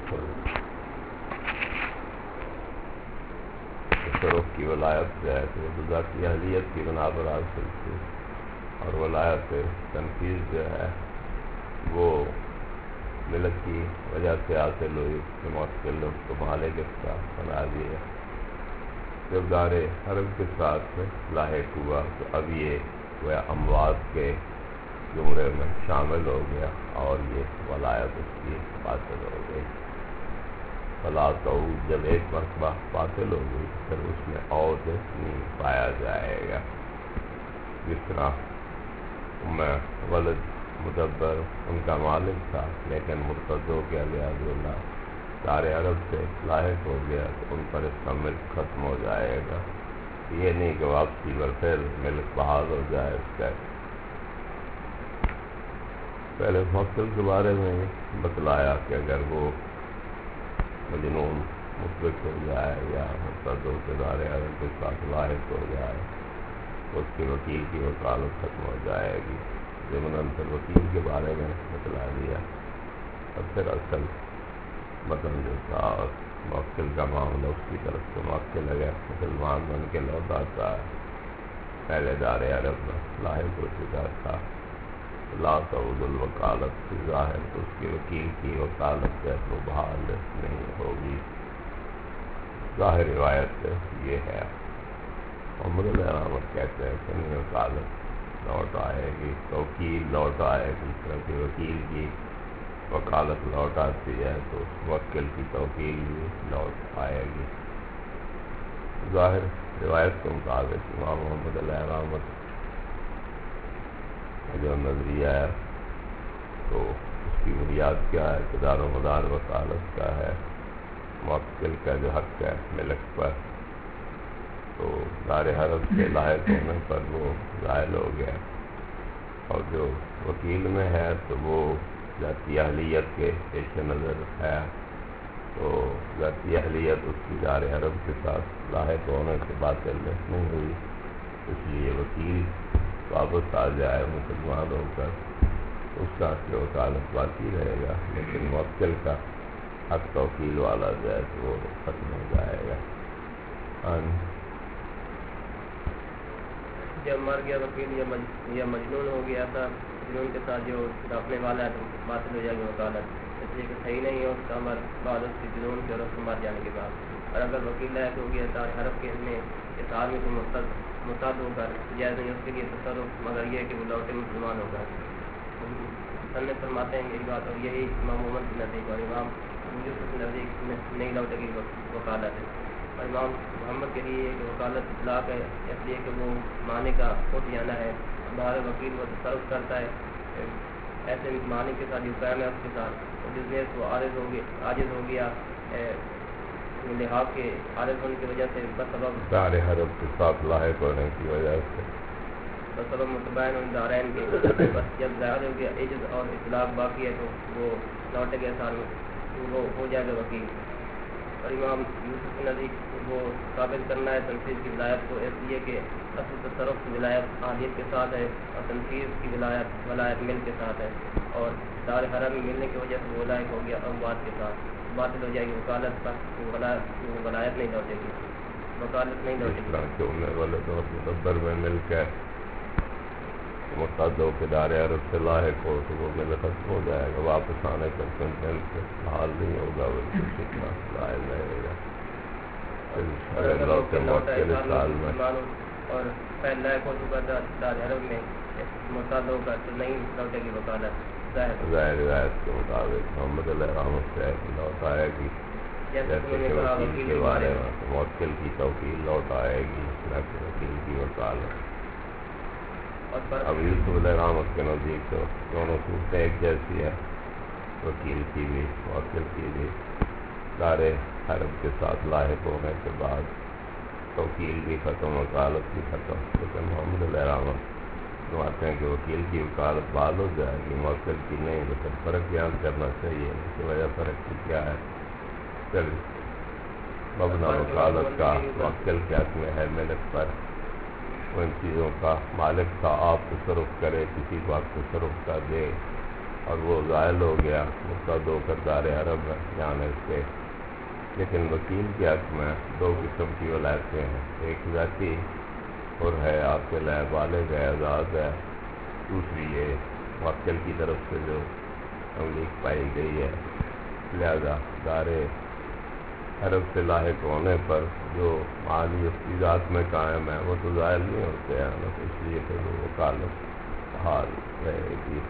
تصرف کی ولایت جو ہے تو ذاتی اہلیت کی بنا پر حاصل تھی، اور ولایت تنفیذ جو ہے وہ ملک کی وجہ سے حاصل ہوئی کہ موکل لوگ کو مالک اس کا بنا دیا۔ جب دار حرب کے ساتھ لاحق ہوا تو اب یہ وہ اموات کے زمرے میں شامل ہو گیا اور یہ ولایت اس کی باطل ہو گئی۔ فلا تعود جب ایک مرتبہ باطل ہو گئی پھر اس میں عود نہیں پایا جائے گا۔ جس طرح ولد مدبر ان کا مالک تھا لیکن مرتد ہو گیا، لحاظ اللہ دار عرب سے لاحق ہو گیا تو ان پر اس کا ملک ختم ہو جائے گا۔ یہ نہیں کہ واپسی پر پھر ملک بحال ہو جائے اس کا۔ پہلے موکل کے بارے میں بتلایا کہ اگر وہ مجنون مثبت ہو جائے یا مرتد ہو کے دار عرب کے ساتھ لاحق ہو جائے تو اس کے وکیل کی وکالت ختم ہو جائے گی۔ ضمناً پھر وکیل کے بارے میں بتلا دیا۔ اور پھر اصل متن جو تھا اور موکل کا معاملہ اس کی طرف سے موکل اگر مسلمان بن کے لوٹ آتا ہے، پہلے دار عرب میں لاحق ہو چکا تھا، لا تعود الوکالت کی ظاہر تو اس کی وکیل کی وکالت ہے تو بحال نہیں ہوگی۔ ظاہر روایت یہ ہے۔ محمد الرحمت کہتے ہیں کہ نہیں وکالت لوٹ آئے گی، توکیل لوٹ آئے گی، کیونکہ وکیل کی وکالت لوٹ آتی ہے تو اس موکل کی توکیل بھی لوٹ آئے گی۔ ظاہر روایت کے مطابق امام محمد الرحمت جو نظریہ ہے تو اس کی بنیاد کیا ہے کہ دار و مدار وکالت کا ہے، موکل کا جو حق ہے ملک پر، تو دار حرب سے لاحق ہونے پر وہ زائل ہو گیا، اور جو وکیل میں ہے تو وہ ذاتی اہلیت کے پیش نظر ہے، تو ذاتی اہلیت اس کی دار حرب کے ساتھ لاحق ہونے سے باطل نہیں ہوئی، اس لیے وکیل واپس آ جائے مسلمان ہو کر اس کا حق وکالت باقی رہے گا، لیکن موکل کا حق توکیل والا جو ہے تو وہ ختم ہو جائے گا۔ جب مر گیا وکیل یا مجنون ہو گیا تھا، مجنون کے ساتھ جو اپنے والا ہے تو باطل ہو جائے گی وکالت، اس لیے کہ صحیح نہیں ہو اس کا عمر بعد اس کی جنون کے اور اس کو مر جانے کے بعد۔ اور اگر وکیل لائق ہو گیا دار حرب کے میں اس آدمی کو مرتد ہو کر جائز نہیں اس کے لیے تصرف، مگر یہ کہ وہ لوٹے مسلمان ہو کر۔ سننے فرماتے ہیں میری بات، اور یہی امام محمد کے نزدیک اور امام یوسف کے نزدیک نہیں لوٹے گی وکالت ہے۔ اور امام محمد کے لیے کہ وکالت اطلاق ہے، اس لیے کہ وہ معنی کا خود جانا ہے، باہر وکیل وہ تصرف کرتا ہے ایسے معنی کے ساتھ جو قائم ہے اس کے ساتھ، اور جس میں وہ عاجز ہو گیا لحاظ کے عارض ہونے کی وجہ سے بسبب دار حرب کے ساتھ لاحق ہونے کی وجہ سے بسبب متبین دارین کے بس جب ظاہر ہو گیا عجز اور اطلاق باقی ہے تو وہ لوٹے گئے سال وہ ہو جائے گا وکیل۔ اور امام یوسف کے نزدیک وہ ثابت کرنا ہے تنفیذ کی ولایت کو، اس لیے کہ اصل تصرف کی ولایت اہلیت کے ساتھ ہے اور تنفیذ کی ولایت مل کے ساتھ ہے، اور دار حرم میں ملنے کی وجہ سے وہ لائق ہو گیا اموات کے ساتھ، باطل ہو جائے گی وکالت تک، ولایت نہیں لوٹے گی، وکالت نہیں لوٹے گی۔ ولد اور مدبر میں مل کے مرتد ہو کے دار عرب سے لاحق ہو تو وہ مل ختم ہو جائے گا، واپس آنے کا مل سے حال نہیں ہوگا، بالکل کتنا لائل رہے گا۔ سال میں اور پہلے لائق ہو چکا دار عرب میں مرتد ہو کر تو نہیں لوٹے گی وکالت۔ ظاہر روایت کے مطابق محمد الرحمت سے لوٹ آئے گی، جیسے کہ وکیل کے بارے میں موکل کی توکیل لوٹ آئے گی نہ کہ وکیل کی وکالت۔ اب یوسف الرحمت کے نزدیک تو دونوں صورتیں ایک جیسی ہے، وکیل کی بھی موکل کی بھی، دار حرب کے ساتھ لاحق ہونے کے بعد توکیل بھی ختم وکالت بھی ختم، لیکن محمد الرحمت فرماتے ہیں کہ وکیل کی وکالت بحال ہو جائے گی، موکل کی نہیں، لیکن فرق بیان کرنا چاہیے، اس کی وجہ فرق کی کیا ہے؟ پھر مبنی وکالت کا موکل کے حق میں ہے ملک پر، وہ ان چیزوں کا مالک تھا، آپ تصرف کرے، کسی کو آپ تصرف کا دے، اور وہ زائل ہو گیا، مرتد ہو کر دار عرب جانے سے. لیکن وکیل کے حق میں دو قسم کی ولایتیں ہیں، ایک ذاتی اور ہے عاقل ہے، بالغ ہے، آزاد ہے. دوسری یہ موکل کی طرف سے جو تملیک پائی گئی ہے. لہذا دار عرب سے لاحق ہونے پر جو معنی اس کی ذات میں قائم ہے وہ تو ظاہر نہیں ہوتے ہیں نا، اس لیے پھر وہ وکالت حال رہے گی.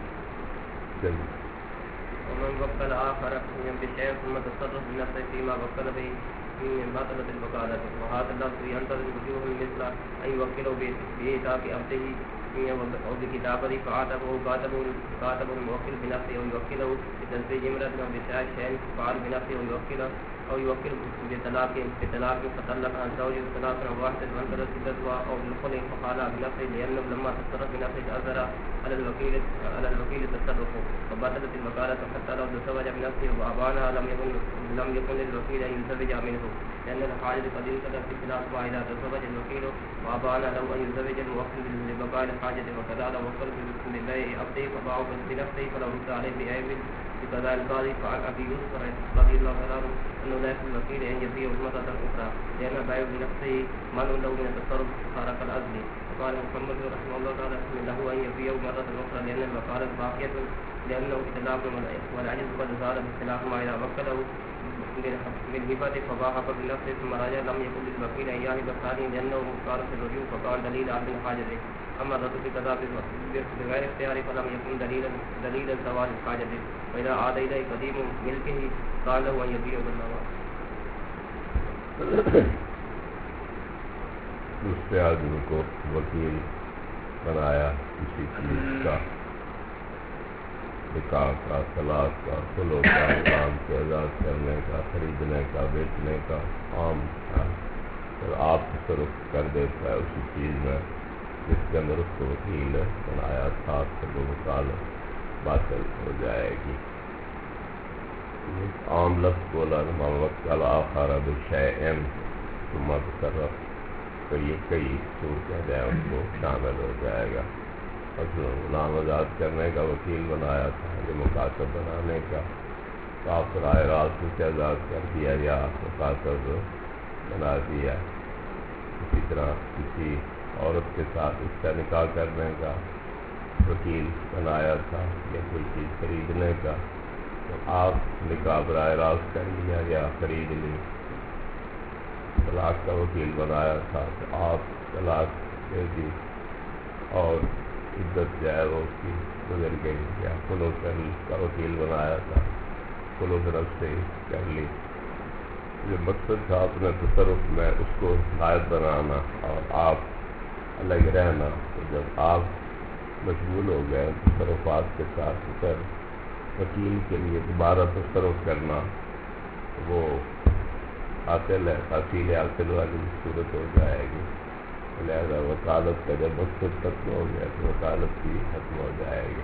ومن وكل آخر بشيء ثم تصرف بنفسه فيما وكل به من باطلة الوكالة، وهذا اللفظ ينتظر وجوه مثل أن يوكله بإيتاء عبده أو بكتابته فعاتبه كاتبه الموكل بنفسه، أو يوكله بتنفيذ امرأة أو بشيء فعل بنفسه، أو يوكل بطلاق فطلق عن زوجه طلاقا واحدا وانقضت عدتها، أو بالخلع فقال بنفسه، لأنه لما تصرف بنفسه تأثر على الوكيل تصرفه فبطلت الوكالة حتى لو تزوج بنفسه وأبانها لم يكن للوكيل أن يزوج منه، لأن الحاجة قد انتقلت في خلاف ما إذا تزوج الوكيل وأبان له أن يزوج الموكل لبقاء الحاجة، وكذا لو وكل ببيع عبده فباعه بنفسه فلو رد عليه بعيب بقضاء القاضي. فعن أبي يوسف رضي الله عنه أنه لا يحل الوكيل أن يبيع مرة أخرى، لأن البيع بنفسه منع له من التصرف خارق الأصل. وقال محمد رحمه الله تعالى له أن يبيع مرة أخرى لأن الوكالة باقية، لأنه إطلاق والعجز قد زال باختلاف ما إذا وكله من هبة فباعها بنفسه ثم رجع لم يكن للوكيل أن يهب الثاني، لأنه مختار في الرجوع فكان دليل عدم حاجته. أما الرد بقضاء بغير اختيار فلم يكن دليلا زوال الحاجة، وإذا عاد إليه قديم ملكه قال له أن يبيع بالنوى. دوسرے آدمی کو وکیل بنایا کسی چیز کا، نکاح کا، طلاق کا، خلو کا، غلام کے آزاد کرنے کا، خریدنے کا، بیچنے کا، عام کا، اور آپ تصرف کر دیتا ہے اسی چیز میں جس کے اندر اس کو وکیل بنایا تھا، تو وہ وکالت باطل ہو جائے گی. عام لفظ بولا من وکل آخر بشیء ثم تصرف، تو یہ کئی صورتیں ہیں ان کو شامل ہو جائے گا. غلام آزاد کرنے کا وکیل بنایا تھا، یہ مکاتب بنانے کا، تو آپ رائے راست سے آزاد کر دیا یا مکاتب بنا دیا. اسی طرح کسی عورت کے ساتھ اس کا نکاح کرنے کا وکیل بنایا تھا یا کوئی چیز خریدنے کا، تو آپ نکاح براہ راست کر لیا یا خرید لی. طلاق کا وکیل بنایا تھا تو آپ طلاق دے دی اور عدت جو ہے وہ اس کی گزر گئی، یا خلو کا وکیل بنایا تھا، خلو طرف سے کر لی. جو مقصد تھا اپنے تصرف میں اس کو نائب بنانا اور آپ الگ رہنا. تو جب آپ مشغول ہو گئے تصرفات کے ساتھ، پھر وکیل کے لیے دوبارہ تصرف کرنا وہ حاصل ہے، حاصل حاصل والی صورت ہو جائے گی. لہذا وکالت کا جب مقصد ختم ہو گیا تو وکالت بھی ختم ہو جائے گی.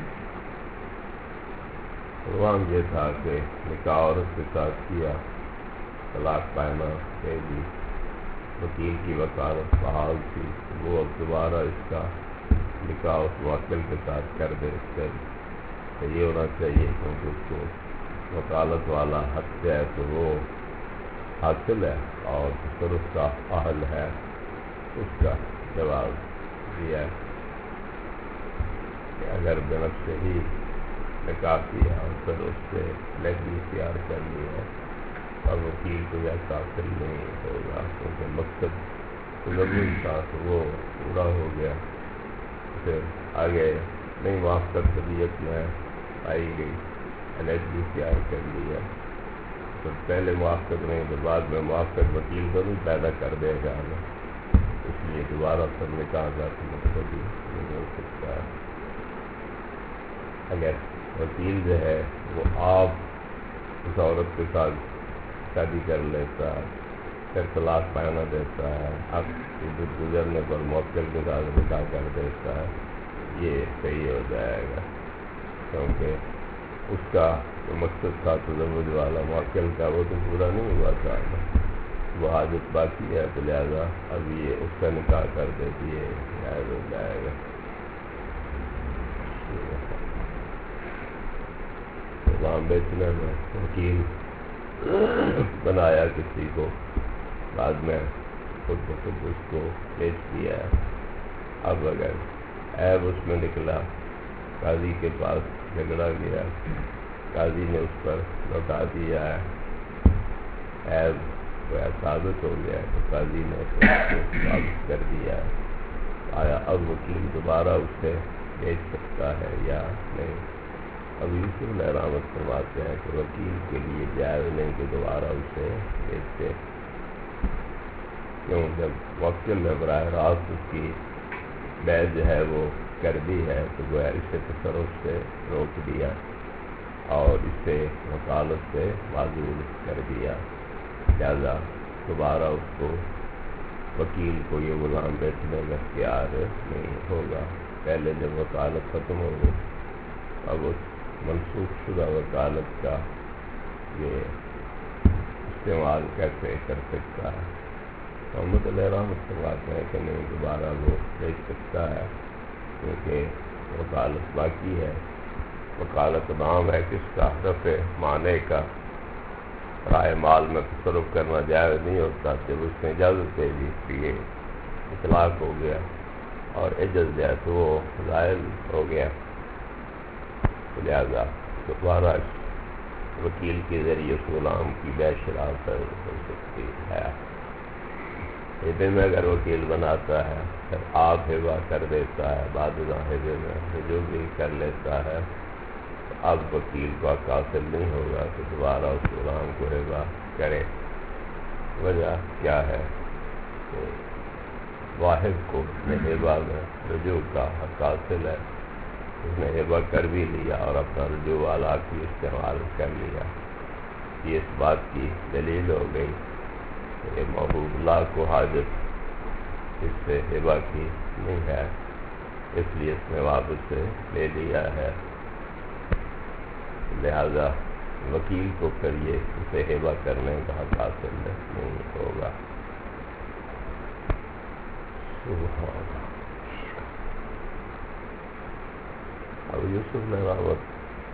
عنوان یہ تھا کہ نکاح عورت کے ساتھ کیا، طلاق پائنا دے دی، وکیل کی وکالت بحال تھی، وہ اب دوبارہ اس کا نکاح اس موکل کے ساتھ کر دے. تو یہ ہونا چاہیے کیونکہ اس کو وکالت والا حق ہے تو وہ حاصل ہے اور تصرف کا اہل ہے. اس کا جواب دیا کہ اگر بنفس سے ہی نکاح کیا اور پھر اس سے لہری اختیار کر لیا اور وکیل کو یا قاتل نہیں ہوگا کیونکہ مقصد ضروری تھا تو وہ پورا ہو گیا. پھر آگے نہیں موافقت طبیعت میں پائی گئی، علیحدگی اختیار کر لیا، تو پہلے موافقت نہیں تو بعد میں موافقت وکیل کو نہیں پیدا کر دے گا، اس لیے دوبارہ پھر نکاح کا مقصد نہیں ہو سکتا ہے. اگر وکیل جو ہے وہ آپ اس عورت کے ساتھ شادی کر لیتا ہے، پھر طلاق پانا دیتا ہے، اب عدت گزرنے پر موکل کے ساتھ نکاح کر دیتا ہے، یہ صحیح ہو جائے گا کیونکہ اس کا جو مقصد تھا تزوج والا موکل کا وہ تو پورا نہیں ہوا تھا، وہ حاجت باقی ہے، تو لہٰذا اب یہ اس کا نکاح کر دیتی ہے، جائز ہو جائے گا. غلام بیچنے میں وکیل بنایا کسی کو، بعد میں خود بخود اس کو بیچ دیا ہے۔ اب اگر عیب اس میں نکلا، قاضی کے پاس جھگڑا گیا، قاضی نے اس پر لوٹا دیا ہے، عیب ثابت ہو گیا ہے تو قاضی نے اس کو واپس کر دیا ہے۔ آیا اب وکیل دوبارہ اسے بیچ سکتا ہے یا نہیں؟ اب یوسف علیہ رحمت فرماتے ہیں کہ وکیل کے لیے جائز نہیں کہ دوبارہ اسے بیچے، کیوں؟ جب موکل نے براہ راست اس کی بیع جو ہے وہ کر دی ہے تو گویا اسے تصرف سے روک دیا اور اسے وکالت سے معزول کر دیا، لہذا دوبارہ اس کو وکیل کو یہ غلام بیچنے کا اختیار نہیں ہوگا۔ پہلے جب وکالت ختم ہو گئی، اب اس منسوخ شدہ وکالت کا یہ استعمال کیسے کر سکتا ہے؟ محمد علیہ رحمت فرماتے ہیں کہ نہیں، دوبارہ وہ بیچ سکتا ہے کیونکہ وکالت باقی ہے۔ وکالت نام ہے کس کا؟ رفع معنی کا۔ رائے مال میں تصرف کرنا جائز نہیں ہوتا، جب اس نے اجازت دے دی کہ یہ اطلاق ہو گیا اور عجز ہے تو وہ زائل ہو گیا، لہذا دوبارہ وکیل کے ذریعے اس غلام کی بیع شرع ہو سکتی ہے۔ ہبے میں اگر وکیل بناتا ہے پھر آپ ہبہ کر دیتا ہے، بعد ازاں ہبے میں رجوع بھی کر لیتا ہے، اب وکیل کو حاصل نہیں ہوگا کہ دوبارہ اس غلام کو ہبہ کرے۔ وجہ کیا ہے کہ واحد کو اپنے ہبہ میں رجوع کا حق حاصل ہے، اس نے ہبہ کر بھی لیا اور اپنا رجوع والا کی استعمال کر لیا۔ یہ اس بات کی دلیل ہو گئی کہ محبوب اللہ کو حاجت اس سے ہبہ کی نہیں ہے، اس لیے اس نے واپس سے لے لیا ہے، لہذا وکیل کو پھر یہ اسے ہبہ کرنے کا حق حاصل نہیں ہوگا۔ اب یوسف نے رحمت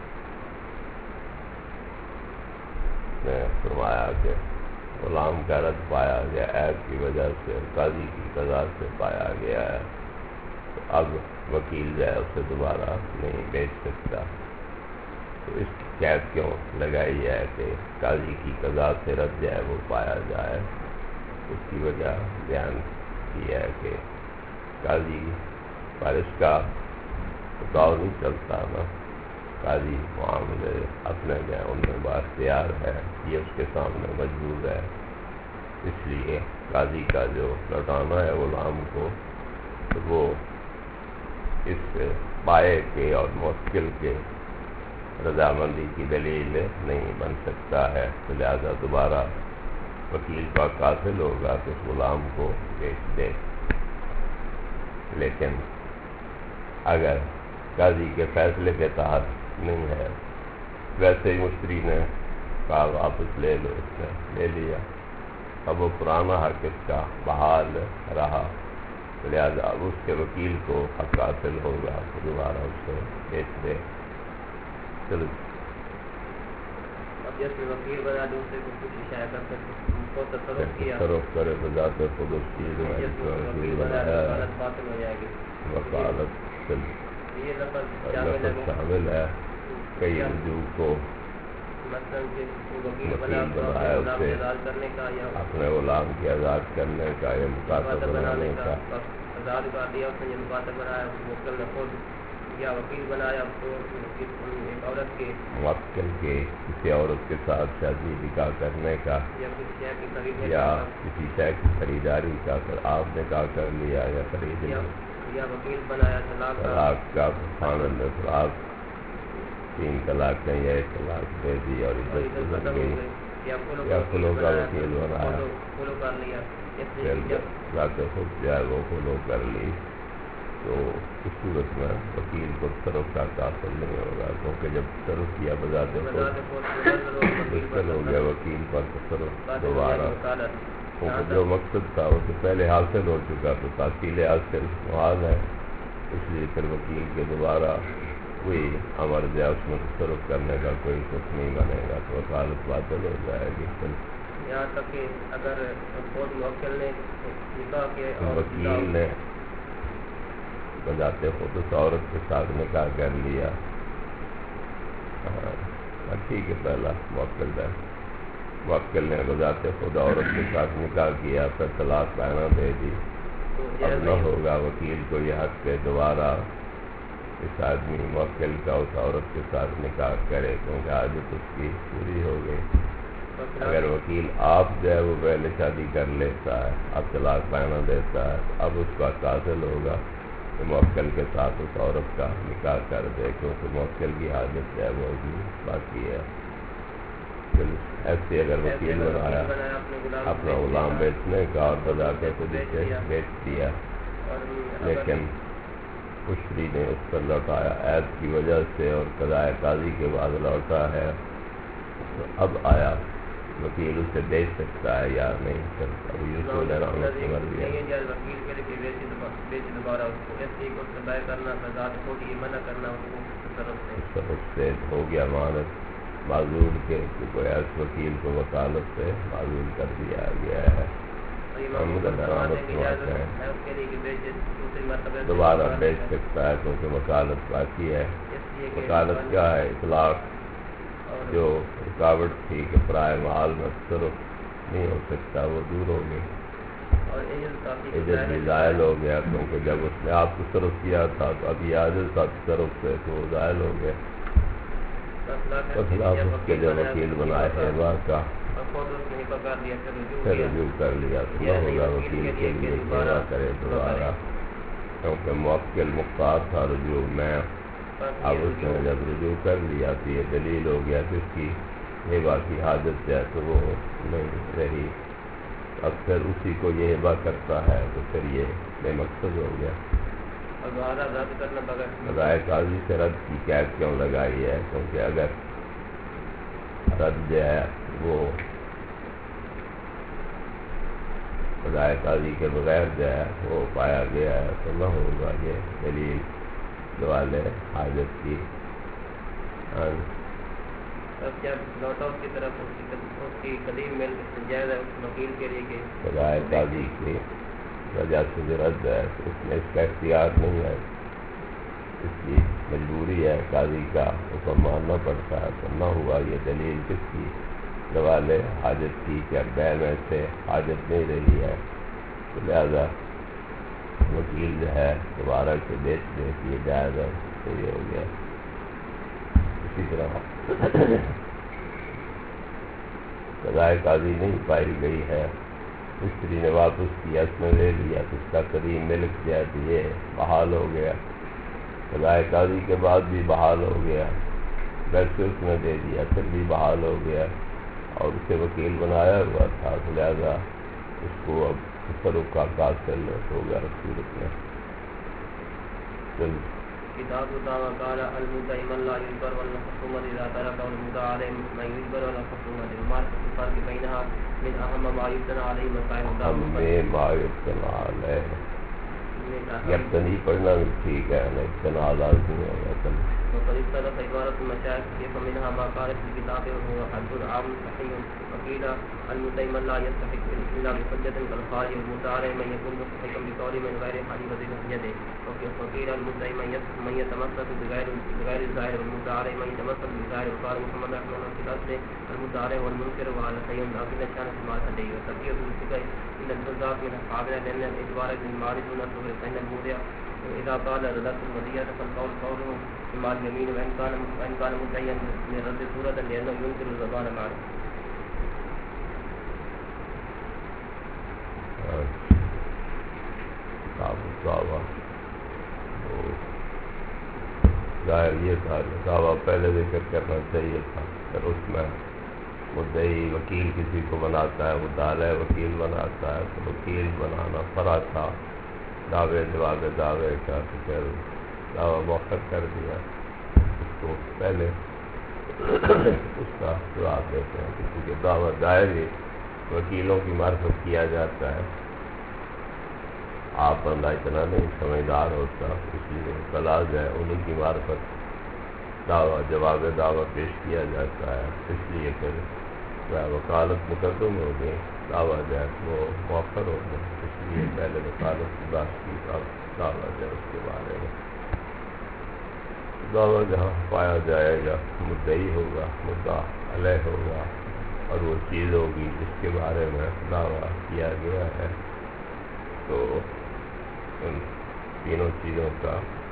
نے فرمایا کہ غلام کا رد پایا گیا، عیب کی وجہ سے قاضی کی قضا سے پایا گیا ہے، تو اب وکیل جو ہے اسے دوبارہ نہیں بیچ سکتا۔ تو اس کی قید کیوں لگائی ہے کہ قاضی کی قضا سے رد جو ہے وہ پایا جائے؟ اس کی وجہ بیان کی ہے کہ قاضی پر اس کا دور نہیں چلتا نا، قاضی معاملے اپنے جو ان میں بااختیار ہے، یہ اس کے سامنے مجبور ہے، اس لیے قاضی کا جو لوٹانا ہے غلام کو تو وہ اس بائع کے اور موکل کے رضامندی کی دلیل نہیں بن سکتا ہے، تو لہذا دوبارہ وکیل کا حاصل ہوگا کہ اس غلام کو بیچ دے۔ لیکن اگر قاضی کے فیصلے کے تحت نہیں ہے، ویسے ہی مشتری نے کہا واپس لے لو، اس نے لے لیا، اب وہ پرانا حق اس کا بحال رہا، تو لہذا اب اس کے وکیل کو حق حاصل ہوگا کہ دوبارہ اس کو بیچ دے۔ چلو اب جیسے وکیل بنا دوسرے کو کچھ اشارہ کر سکتے کو تصرف کیا، تصرف کرے تو ذات خود اس چیز میں وکیل بنایا وکالت باطل ہو جائے گی۔ وکالت یہ لفظ شامل ہے کئی رجوع کو، مثلاً وکیل بنایا اسے کرنے کا یا اپنے غلام کی آزاد کرنے کا یا مکاتب بنانے کا، آزاد کر دیا اس نے، یہ مکاتب بنایا موکل نے خود، یا وکیل بنایا تو ایک عورت کے موکل کے کسی عورت کے ساتھ شادی نکاح کرنے کا، یا کسی شے کی خریدنے یا کسی شے کی خریداری کا، پھر آپ نے نکاح کر لیا یا خرید لیا، یا وکیل بنایا طلاق کا خاندان میں طلاق 3 طلاق یا 1 طلاق دے دی اور عزت گزر گئی، یا فلو کا وکیل بنایا، فلو کر لیا، پھر ذات خود جو ہے وہ فلو کر لی، تو اس صورت میں وکیل کو تصرف کا حاصل نہیں ہوگا، کیونکہ جب تصرف کیا بذات خود مشکل ہو گیا وکیل پر تصرف دوبارہ، کیونکہ جو مقصد تھا وہ تو پہلے حاصل ہو چکا، تو تحصیل حاصل محال ہے، اس لیے پھر وکیل کے دوبارہ کوئی امر دیا اس میں تصرف کرنے کا کوئی کچھ نہیں بنے گا تو وکالت باطل ہو جائے گی. یہاں تک کہ اگر خود موکل نے نکاح کے اور وکیل نے بجاتے خود اس عورت کے ساتھ نکاح کر لیا، ٹھیک ہے، پہلا موکل نے بجاتے خود عورت کے ساتھ نکاح کیا، پھر طلاق بینہ دے دی. اب نہ ہوگا وکیل کو یہ حق کہ دوبارہ اس آدمی موکل کا اس عورت کے ساتھ نکاح کرے، کیونکہ عادت اس کی پوری ہو گئی. اگر وکیل آپ جو ہے وہ پہلے شادی کر لیتا ہے، اب طلاق بینہ دیتا ہے، اب اس کا حاصل ہوگا کہ موکل کے ساتھ اس عورت کا نکاح کر دے، کیونکہ موکل کی حاجت جو ہے وہ بھی باقی ہے. ایسے اگر وکیل بنایا اپنا غلام بیچنے کا اور بجا کے خود اسے بیچ دیا، لیکن مشتری نے اس پر لوٹایا عیب کی وجہ سے اور قضائے قاضی کے بعد لوٹا ہے، تو اب آیا وکیل اسے بیچ سکتا ہے یا نہیں. اب یوسف علیہ السلام نے مر دیا. اس سے ہو گیا مانت معذول کے کوئی ایس وکیل کو وکالت سے معذول کر دیا گیا ہے. دوبارہ بیچ سکتا ہے کیونکہ وکالت باقی ہے. وکالت کیا ہے؟ اطلاق جو رکاوٹ تھی کہ پرائے محال میں تصرف نہیں ہو سکتا وہ دور ہو گئی. عجز بھی زائل ہو گیا، کیونکہ جب اس نے آپ تصرف کیا تھا تو ابھی عاجز تھا تصرف سے تو وہ زائل ہو گیا. خلاف اس کے جو وکیل بنائے ہیبا کا پھر رجوع کر لیا تو نہ ہوگا وکیل کے لیے ہیبا کرے دوبارہ، کیونکہ موکل مختار تھا رجوع میں. اب اس نے جب رجوع کر لیا تو یہ دلیل ہو گیا کہ اس کی ہیبا کی حاجت ہے تو وہ نہیں رہی. اب پھر اسی کو یہ ہیبا کرتا ہے تو پھر یہ بے مقصد ہو گیا. قضائے قاضی سے رد کی قید کیوں لگائی ہے؟ کیونکہ اگر رد جو ہے وہ قضائے قاضی کے بغیر جو ہے وہ پایا گیا ہے تو نہ ہوگا یہ دلیل دوالے حاجت کی. قضائے قاضی کی وجہ سے جو رد ہے اس میں اس کا اختیار نہیں ہے، اس کی مجبوری ہے، قاضی کا حکم ماننا پڑتا ہے. تو نہ ہوا یہ دلیل کس کی؟ دوالے حاجت کی کہ بے میں سے حاجت نہیں رہی ہے تو لہذا وکیل جو ہے دوبارہ سے بیچ دے کہ یہ جائز ہے تو یہ ہو گیا. اسی طرح قضائے قاضی نہیں پائی گئی ہے، مستری نے واپس کیا، اس نے لے لیا تو اس کا قدیم ملک جو ہے تو یہ بحال ہو گیا. قضائے قاضی کے بعد بھی بحال ہو گیا، ویسے اس نے دے دیا پھر بھی بحال ہو گیا اور اسے وکیل بنایا ہوا تھا تو لہذا اس کو اب تصرف کا قاصل ہو گیا صورت میں. کتاب الدعوہ قال المدعی من لا يجبر والخصومة اذا ترك المدعى عليه من يجبر والخصومة المعرفة الفرق بينها من اهم ما يبتنى عليه مسائل الدعوة. یبتنی پڑھنا بھی ٹھیک ہے، ابتنا لازمی ہے. وقد اختلف عبارة المشايخ كيف منها ما قال في الكتاب وهو حد عام صحيح. وقيل المدعي من لا يستحق الا بحجة كالخارج والمدعى من يكون مستحقا بقول من غير حليفة يده. وقيل المدعي من يتمسك بغير الظاهر والمدعى من يتمسك بالظاهر. وقال محمد رحمه الله في الاصل المدعى والمنكر وعلى شيء لكن كان في المعتدي وتركيه بالفقه الى البزاق من اصحابنا لان الاعتبار بالمعارض من الصغر فان المودع اذا قال ردت الودية فالقول قوله مع اليمين وان كان مدعيا من رد صورة لانه ينكر الزبان معه. ظاہر یہ تھا دعویٰ پہلے ذکر کرنا چاہیے تھا. پھر اس میں مدعی وکیل کسی کو بناتا ہے، مدعا وکیل بناتا ہے تو وکیل بنانا فرا تھا دعوے جواب دعوے کا، تو پھر دعویٰ موخر کر دیا. اس کو پہلے اس کا جواب دیتے ہیں کسی کے دعویٰ دائر ہی وکیلوں کی معرفت کیا جاتا ہے. آپ بندہ اتنا نہیں سمجھدار ہوتا، اس لیے کلاز ہے انہیں کی معرفت دعویٰ جواب دعویٰ پیش کیا جاتا ہے، اس لیے پھر وکالت مقدم ہو گئی، دعویٰ جو ہے وہ مؤخر ہو گیا، اس لیے پہلے وکالت برداشت کی، دعویٰ جو ہے اس کے بارے میں دعویٰ جہاں پایا جائے گا مدعی ہوگا، مدعا علیہ ہوگا، اور وہ چیز ہوگی جس کے بارے میں دعویٰ کیا گیا ہے، تو ان تینوں چیزوں کا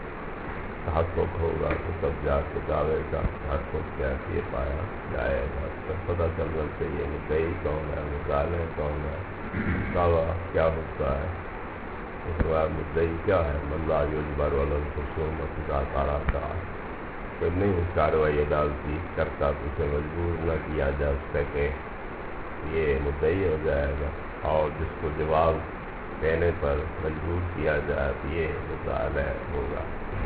تحقق ہوگا، تو تب جا کے دعوے کا تحقق کیسے پایا جائے گا، تب پتہ چلنا چاہیے مدعی کون ہے، مدعا علیہ کون ہے، دعویٰ کیا ہوتا ہے، اس کے بعد مدعی کیا ہے، من لا یجبر علی الخصومۃ اذا تراکا، کہ نہیں کارروائی عدالتی کرتا تو اسے مجبور نہ کیا جا سکے، یہ مدعی ہو جائے گا، اور جس کو جواب دینے پر مجبور کیا جائے تو یہ مدعا علیہ ہوگا۔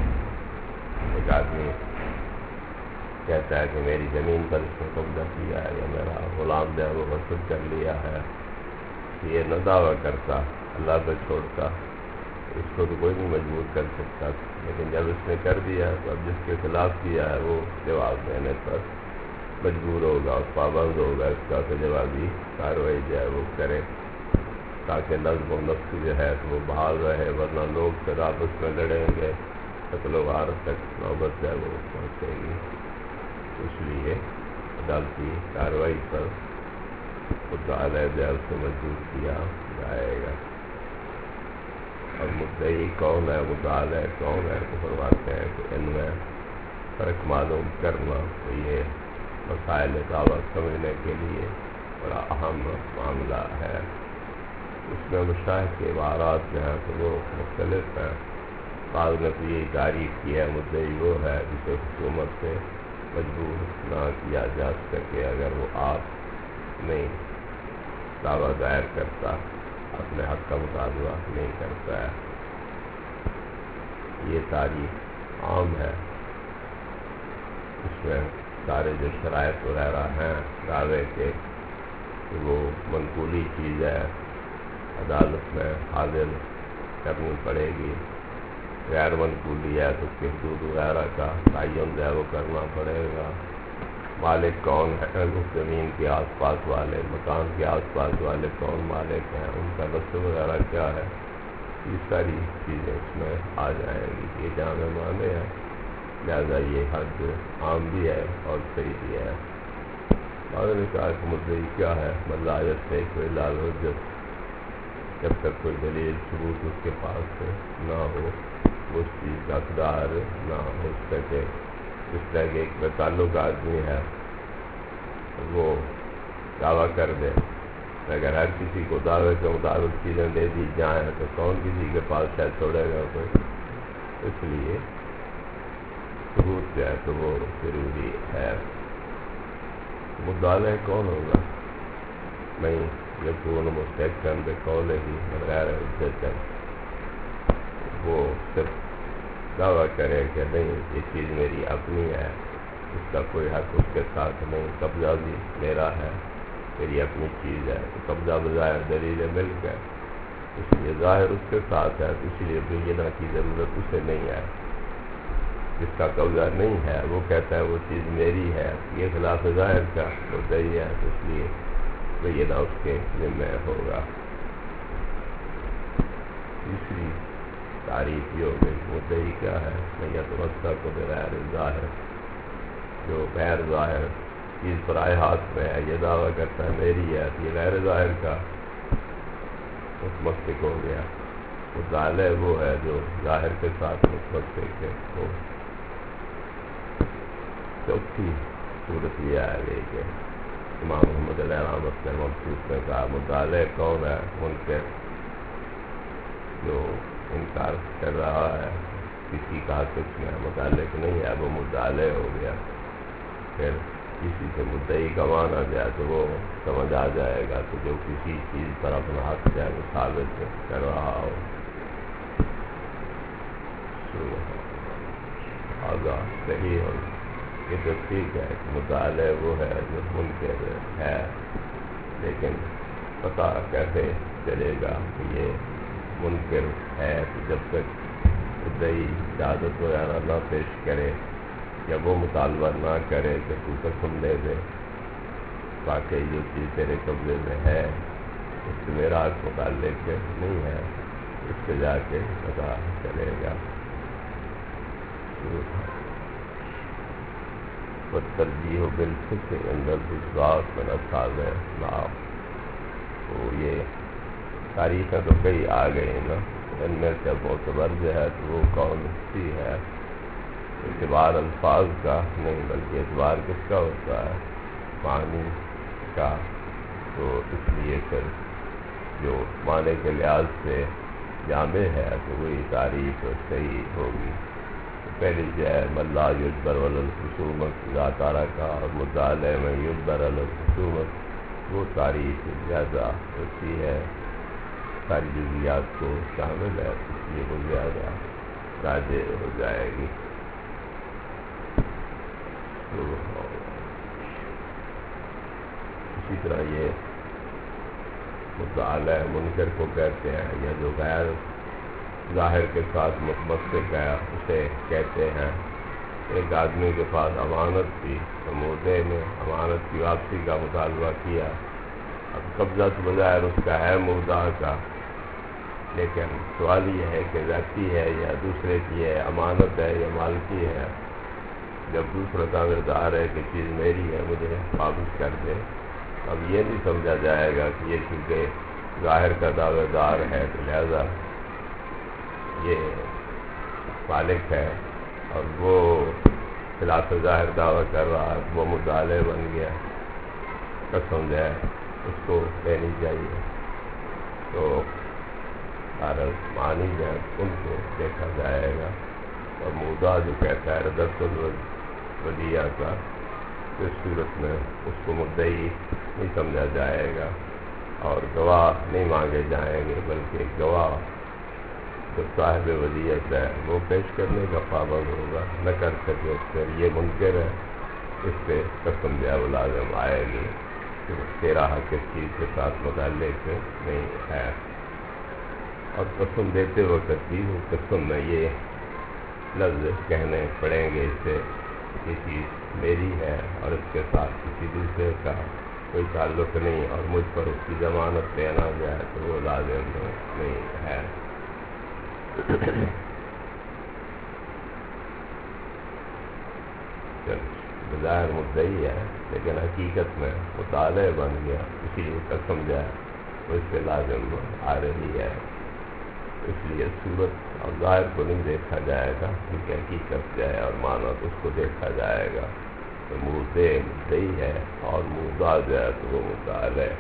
ایک آدمی کہتا ہے کہ میری زمین پر اس نے قبضہ کیا ہے، یا میرا غلام جو ہے وہ غصب کر لیا ہے، یہ نہ دعویٰ کرتا، اللہ پہ چھوڑتا، اس کو تو کوئی نہیں مجبور کر سکتا، لیکن جب اس نے کر دیا تو اب جس کے خلاف کیا ہے وہ جواب دینے پر مجبور ہوگا اور پابند ہوگا اس کا کہ جوابی کارروائی جو ہے وہ کرے، تاکہ نظم و نسق جو ہے وہ بحال رہے، ورنہ لوگ پھر آپس میں لڑیں گے، قتل و غارت تک نوبت جو ہے وہ پہنچے گی، اس لیے عدالتی کارروائی پر مدعا علیہ جو ہے اس کو مجبور کیا جائے گا۔ اور مدعی کون ہے، مدعا علیہ کون ہے، تو فرماتے ہیں کہ ان میں فرق معلوم کرنا تو یہ مسائل دعویٰ سمجھنے کے لیے بڑا اہم معاملہ ہے، اس میں مشاہد کے عبارات جو ہیں تو وہ مختلف ہیں، بعض نے تو یہی تعریف کی ہے مدعی وہ ہے جسے حکومت سے مجبور نہ کیا جا سکے اگر وہ آپ نہیں دعویٰ دائر کرتا، اپنے حق کا مطالبہ نہیں کرتا ہے، یہ تعریف عام ہے، اس میں سارے جو شرائط وغیرہ ہیں دعوے کے کہ وہ منقولی چیز ہے، عدالت میں حاضر کرنی پڑے گی، غیر منقولی ہے تو اس کے حدود وغیرہ کا تعین جو ہے وہ کرنا پڑے گا، مالک کون ہے اس زمین کے آس پاس والے، مکان کے آس پاس والے کون مالک ہیں، ان کا نسب وغیرہ کیا ہے، یہ ساری چیزیں اس میں آ جائیں گی، یہ جامع معنی ہے، لہذا یہ حد عام بھی ہے اور صحیح بھی ہے۔ بعض نے کہا کہ مدعی کیا ہے، ملایت سے کوئی لال حجت، جب تک کوئی دلیل ثبوت اس کے پاس نہ ہو اس چیز کا اقدار نہ ہو سکے، اس طرح کہ ایک بتعلق آدمی ہے وہ دعویٰ کر دے، اگر ہر کسی کو دعوے کے مطابق چیزیں دے دی جائیں تو کون کسی کے پاس شاید چھوڑے گا کوئی، اس لیے ثبوت جو ہے تو وہ ضروری ہے۔ مدعا علیہ کون ہوگا، میں یکون مستحقاً بقولہ غیر حجت، وہ صرف دعویٰ کرے کہ نہیں یہ چیز میری اپنی ہے، اس کا کوئی حق اس کے ساتھ نہیں، قبضہ بھی میرا ہے، میری اپنی چیز ہے، تو قبضہ بظاہر دلیل ملک ہے، اس لیے ظاہر اس کے ساتھ ہے، اس لیے بینہ کی ضرورت اسے نہیں ہے، جس کا قبضہ نہیں ہے وہ کہتا ہے وہ چیز میری ہے، یہ خلاف ظاہر کا مدعی ہے، اس لیے بینہ اس کے ذمہ ہوگا۔ تیسری تعریف یہ ہو گئی مدعی کیا ہے، میت وسطہ کو بغیر ظاہر، جو غیر ظاہر چیز برائے ہاتھ میں ہے یہ دعویٰ کرتا ہے میری ہے، یہ غیر ظاہر کا متمسک ہو گیا، مدعا علیہ وہ ہے جو ظاہر کے ساتھ متمسک ہو۔ چوتھی صورت یہ آ گئی کہ امام محمد علیہ رحمت نے مخصوص نے کہا مدعا علیہ کون ہے، منکر جو انکار کر رہا ہے کسی کا حق اس میں متعلق نہیں ہے، وہ مدعا علیہ ہو گیا، پھر کسی سے مدعی کا مانا جائے تو وہ سمجھ آ جائے گا کہ جو کسی چیز پر اپنا حق جو ہے وہ ثابت کر رہا ہو، آگاہ صحیح ہو، یہ تو ٹھیک ہے کہ مدعا علیہ وہ ہے جو منکر ہے، لیکن پتہ کیسے چلے گا کہ یہ منکر ہے، تو جب تک مدعی شہادت وغیرہ نہ پیش کرے یا وہ مطالبہ نہ کرے کہ تو قسم دے دے واقعی جو چیز تیرے قبضے میں ہے اس سے میرا حق متعلق نہیں ہے، اس سے جا کے پتا چلے گا۔ ترجیح بالفکر اندر بسواس من اصحاب نام، تو یہ تاریخیں تو کئی آ گئی نا، ان میں سے معتبر جو ہے تو وہ کون سی ہے؟ اعتبار الفاظ کا نہیں بلکہ اعتبار کس کا ہوتا ہے؟ معنی کا۔ تو اس لیے پھر جو معنی کے لحاظ سے جامع ہے تو وہی تعریف صحیح ہوگی۔ پہلی جو ہے ملا یجبر علی الخصومت اذا ترک اور مدعا میں یجبر علی الخصومت، وہ تعریف زیادہ ہوتی ہے، ساری جزیات کو شامل ہے، اس لیے وہ زیادہ راجع ہو جائے گی۔ تو اسی طرح یہ مدعا منکر کو کہتے ہیں، یا جو غیر ظاہر کے ساتھ متمسک ہے اسے کہتے ہیں۔ ایک آدمی کے پاس امانت تھی تو مودے نے امانت کی واپسی کا مطالبہ کیا، اب قبضہ تو بظاہر اس کا ہے مودع کا، لیکن سوال یہ ہے کہ ذاتی ہے یا دوسرے کی ہے، امانت ہے یا مالکی ہے۔ جب دوسرا دعویدار ہے کہ چیز میری ہے مجھے واپس کر دے، اب یہ نہیں سمجھا جائے گا کہ یہ چونکہ ظاہر کا دعویدار ہے تو لہذا یہ مالک ہے، اور وہ خلاف ظاہر دعویٰ کر رہا ہے، وہ مدعا بن گیا، قسم جو ہے اس کو دینی چاہیے۔ تو معنی جو ہے ان کو دیکھا جائے گا، اور مدعا جو کہتا ہے ردت الودیعہ کا، اس صورت میں اس کو مدعی نہیں سمجھا جائے گا، اور گواہ نہیں مانگے جائیں گے، بلکہ گواہ جو صاحب ودیعت ہے وہ پیش کرنے کا پابند ہوگا، نہ کر سکے پھر یہ منکر ہے، اس سے قسم جو ہے وہ لازم آئے گی کہ تیرا حق اس چیز کے ساتھ متعلق نہیں ہے۔ اور قسم دیتے وقت بھی قسم میں یہ لفظ کہنے پڑیں گے، اس سے یہ چیز میری ہے اور اس کے ساتھ کسی دوسرے کا کوئی تعلق نہیں، اور مجھ پر اس کی ضمانت دینا جائے تو وہ لازم نہیں ہے۔ بظاہر مدعی ہے لیکن حقیقت میں مطالعہ بن گیا، اسی لیے قسم جائے وہ اس سے لازم آ رہی ہے۔ اس لیے صورت اور ظاہر کو نہیں دیکھا جائے گا، کیونکہ حقیقت جائے اور معنی اس کو دیکھا جائے گا۔ تو مدعی ہے اور مدعا جائے تو وہ مطالعہ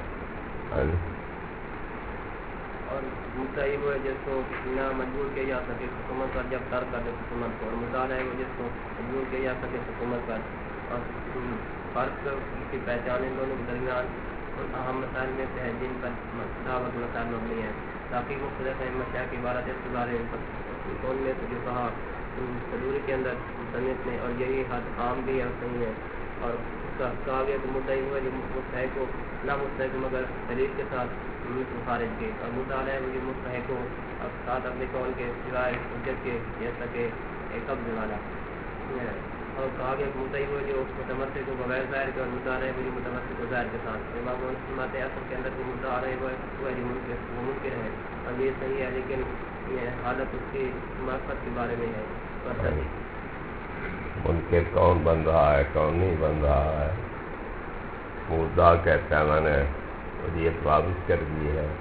اور مدعی وہ ہے جس کو نہ مجبور کیا جا سکے حکومت پر جب ترک کر دے حکومت کو، اور مطالعہ ہے وہ جس کو مجبور کیا جا سکے حکومت پر۔ اور فرق کی پہچان ان دونوں کے درمیان ان اہم مسائل میں سے ہے جن پر دعوت مسائل مبنی ہے، تاکہ مختلف مسائل کی عبارت اس کے بارے میں ان میں سے جو کہا تدوری کے اندر مصنف نے، اور یہی حد عام بھی ہے اور صحیح ہے۔ اور اس کا کہا گیا کہ مدعی ہوا جو مستحق کو نہ مستحق مگر دلیل کے ساتھ خارج کے، اور مطالعہ ہے وہ جو مستحق ہو اب ساتھ اپنے قول کے سوائے حجت کے جیسا کہ قبض والا۔ اور کہا گیا کہ مدعی ہوا جو متمسک کو بغیر ظاہر کے، اور مطالعہ ہے وہ جو متمسک کو ظاہر کے ساتھ۔ امام مسلمات اصل کے اندر مطالعہ ہے وہ جو ممکن ہے، اور یہ صحیح ہے، لیکن یہ حالت اس کی معرفت کے بارے میں ہے۔ منکر کون بن رہا ہے کون نہیں بن رہا ہے؟ مدعا کہتا ہے میں نے ودیعت واپس کر دی ہے،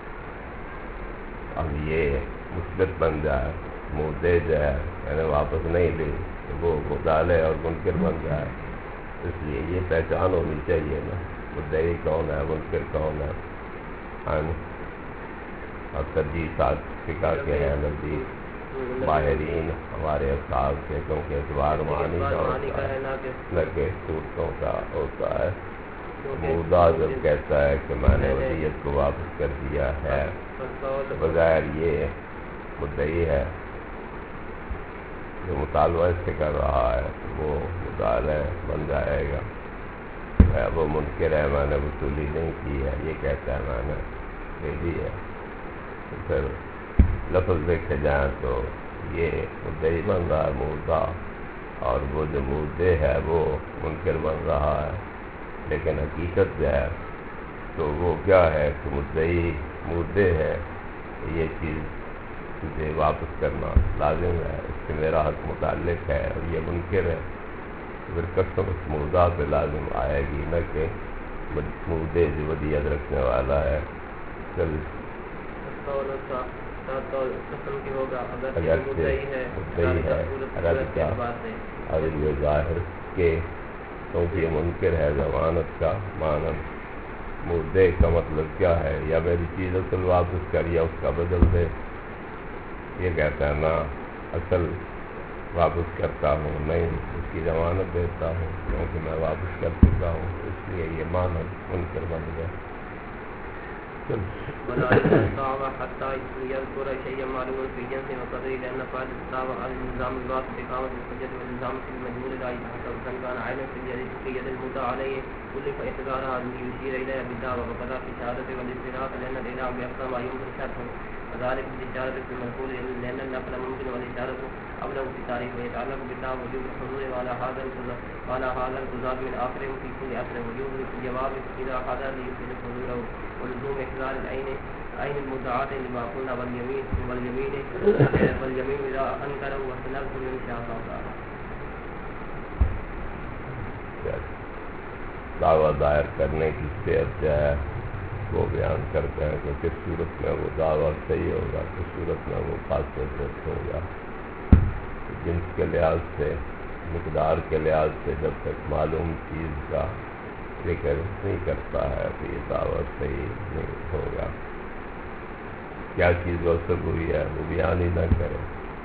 اب یہ مثبت بن جائے، مدعے جو ہے میں نے واپس نہیں لی تو وہ مدعا اور منکر بن جائے۔ اس لیے یہ پہچان ہونی چاہیے نا، مدعی کون ہے منکر کون ہے۔ اور ترجیحات فقہ کے ہیں نزدیک ماہرین ہمارے اصحاب کے، کیونکہ اعتبار معنی کا ہوتا ہے نہ کہ صورتوں کا ہوتا ہے۔ مدعا جب کہتا ہے کہ میں نے ودیعت کو واپس کر دیا ہے، بغیر یہ مدعی ہے جو مطالبہ اس سے کر رہا ہے تو وہ مدعا بن جائے گا۔ وہ منکر ہے میں نے وصولی نہیں کی ہے، یہ کہتا ہے میں نے لے لی ہے، تو پھر لفظ دیکھے جائیں تو یہ مدعی بن رہا ہے مدعا، اور وہ جو مدعی ہے وہ منکر بن رہا ہے، لیکن حقیقت جو ہے تو وہ کیا ہے کہ مدعی ہے، یہ چیز مجھے واپس کرنا لازم ہے، اس سے میرا حق متعلق ہے، اور یہ منکر ہے، پھر قسم اس موضوع پہ لازم آئے گی، نہ کہ مدعی جو ودیعت رکھنے والا ہے چل قسم کی ہوگا اگر مدعی ہے اگر یہ ظاہر کے، کیونکہ یہ منکر ہے ضمانت کا مانند، مدعی کا مطلب کیا ہے، یا میری چیز اصل واپس کر یا اس کا بدل دے، یہ کہتا ہے نا اصل واپس کرتا ہوں، نہیں اس کی ضمانت دیتا ہوں کیونکہ میں واپس کر چکا ہوں، اس لیے یہ مانند منکر بن گیا۔ ولا يستطاع حتى يذكر شيئا معلوما في جنس وقدره، لأن فائدة الدعوة على النظام الواقع بإقامة الحجة والنظام في المجهول لا يتحقق، وإن كان عينا في يد المدعى عليه كلف اعتبارها يشير إليها بالدعوة، وكذا في الشهادة والاستغاثة، لأن الإله بأقصى ما يمكن شرحه، وذلك بالإشارة في المنقول، لأن النقل ممكن والإشارة أبلغ في التعريف، ويتعلق بالدعوة وجوب الحضور، وعلى هذا الجزاء من آخرهم في كل أثر، وجوب الجواب إذا حضر ليفسد حضوره، ولزوم إحضار عين المدعاة لما قلنا، واليمين إذا أنكره، وسنذكر إن شاء الله تعالى۔ دعویٰ دائر کرنے کی صحت جو ہے وہ بیان کرتے ہیں کہ کس صورت میں وہ دعویٰ صحیح ہوگا، کس صورت میں وہ فاسد ہوگا۔ جنس کے لحاظ سے، مقدار کے لحاظ سے جب تک معلوم چیز کا ذکر نہیں کرتا ہے تو یہ دعویٰ صحیح نہیں ہوگا۔ کیا چیز وصف ہوئی ہے وہ بیان ہی نہ کرے،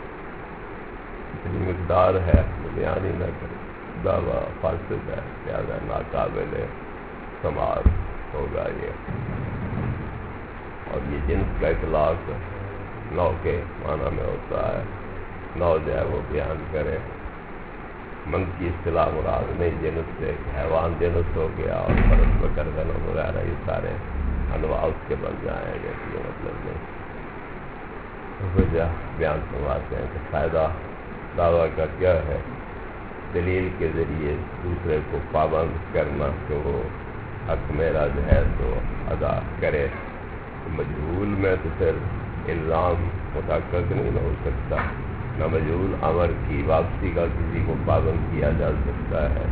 اتنی مقدار ہے وہ بیان ہی نہ کرے، دعویٰ فاسد ہے، لہذا ناقابل سماعت ہوگا یہ۔ اور یہ جنس کا اطلاق نو کے معنی میں ہوتا ہے، نو جو ہے وہ بیان کرے، من کی اصطلاح مراد نہیں جنس سے، حیوان جنس ہو گیا اور فرس بکر غنم وغیرہ یہ سارے انواع اس کے بن جائیں گے، یہ مطلب نہیں۔ وجہ بیان فرماتے ہیں کہ فائدہ دعویٰ کا کیا ہے، دلیل کے ذریعے دوسرے کو پابند کرنا کہ وہ حق میرا جو ہے تو ادا کرے۔ مجہول میں تو پھر الزام متحقق نہیں ہو سکتا، نہ مجہول امر کی واپسی کا کسی کو پابند کیا جا سکتا ہے۔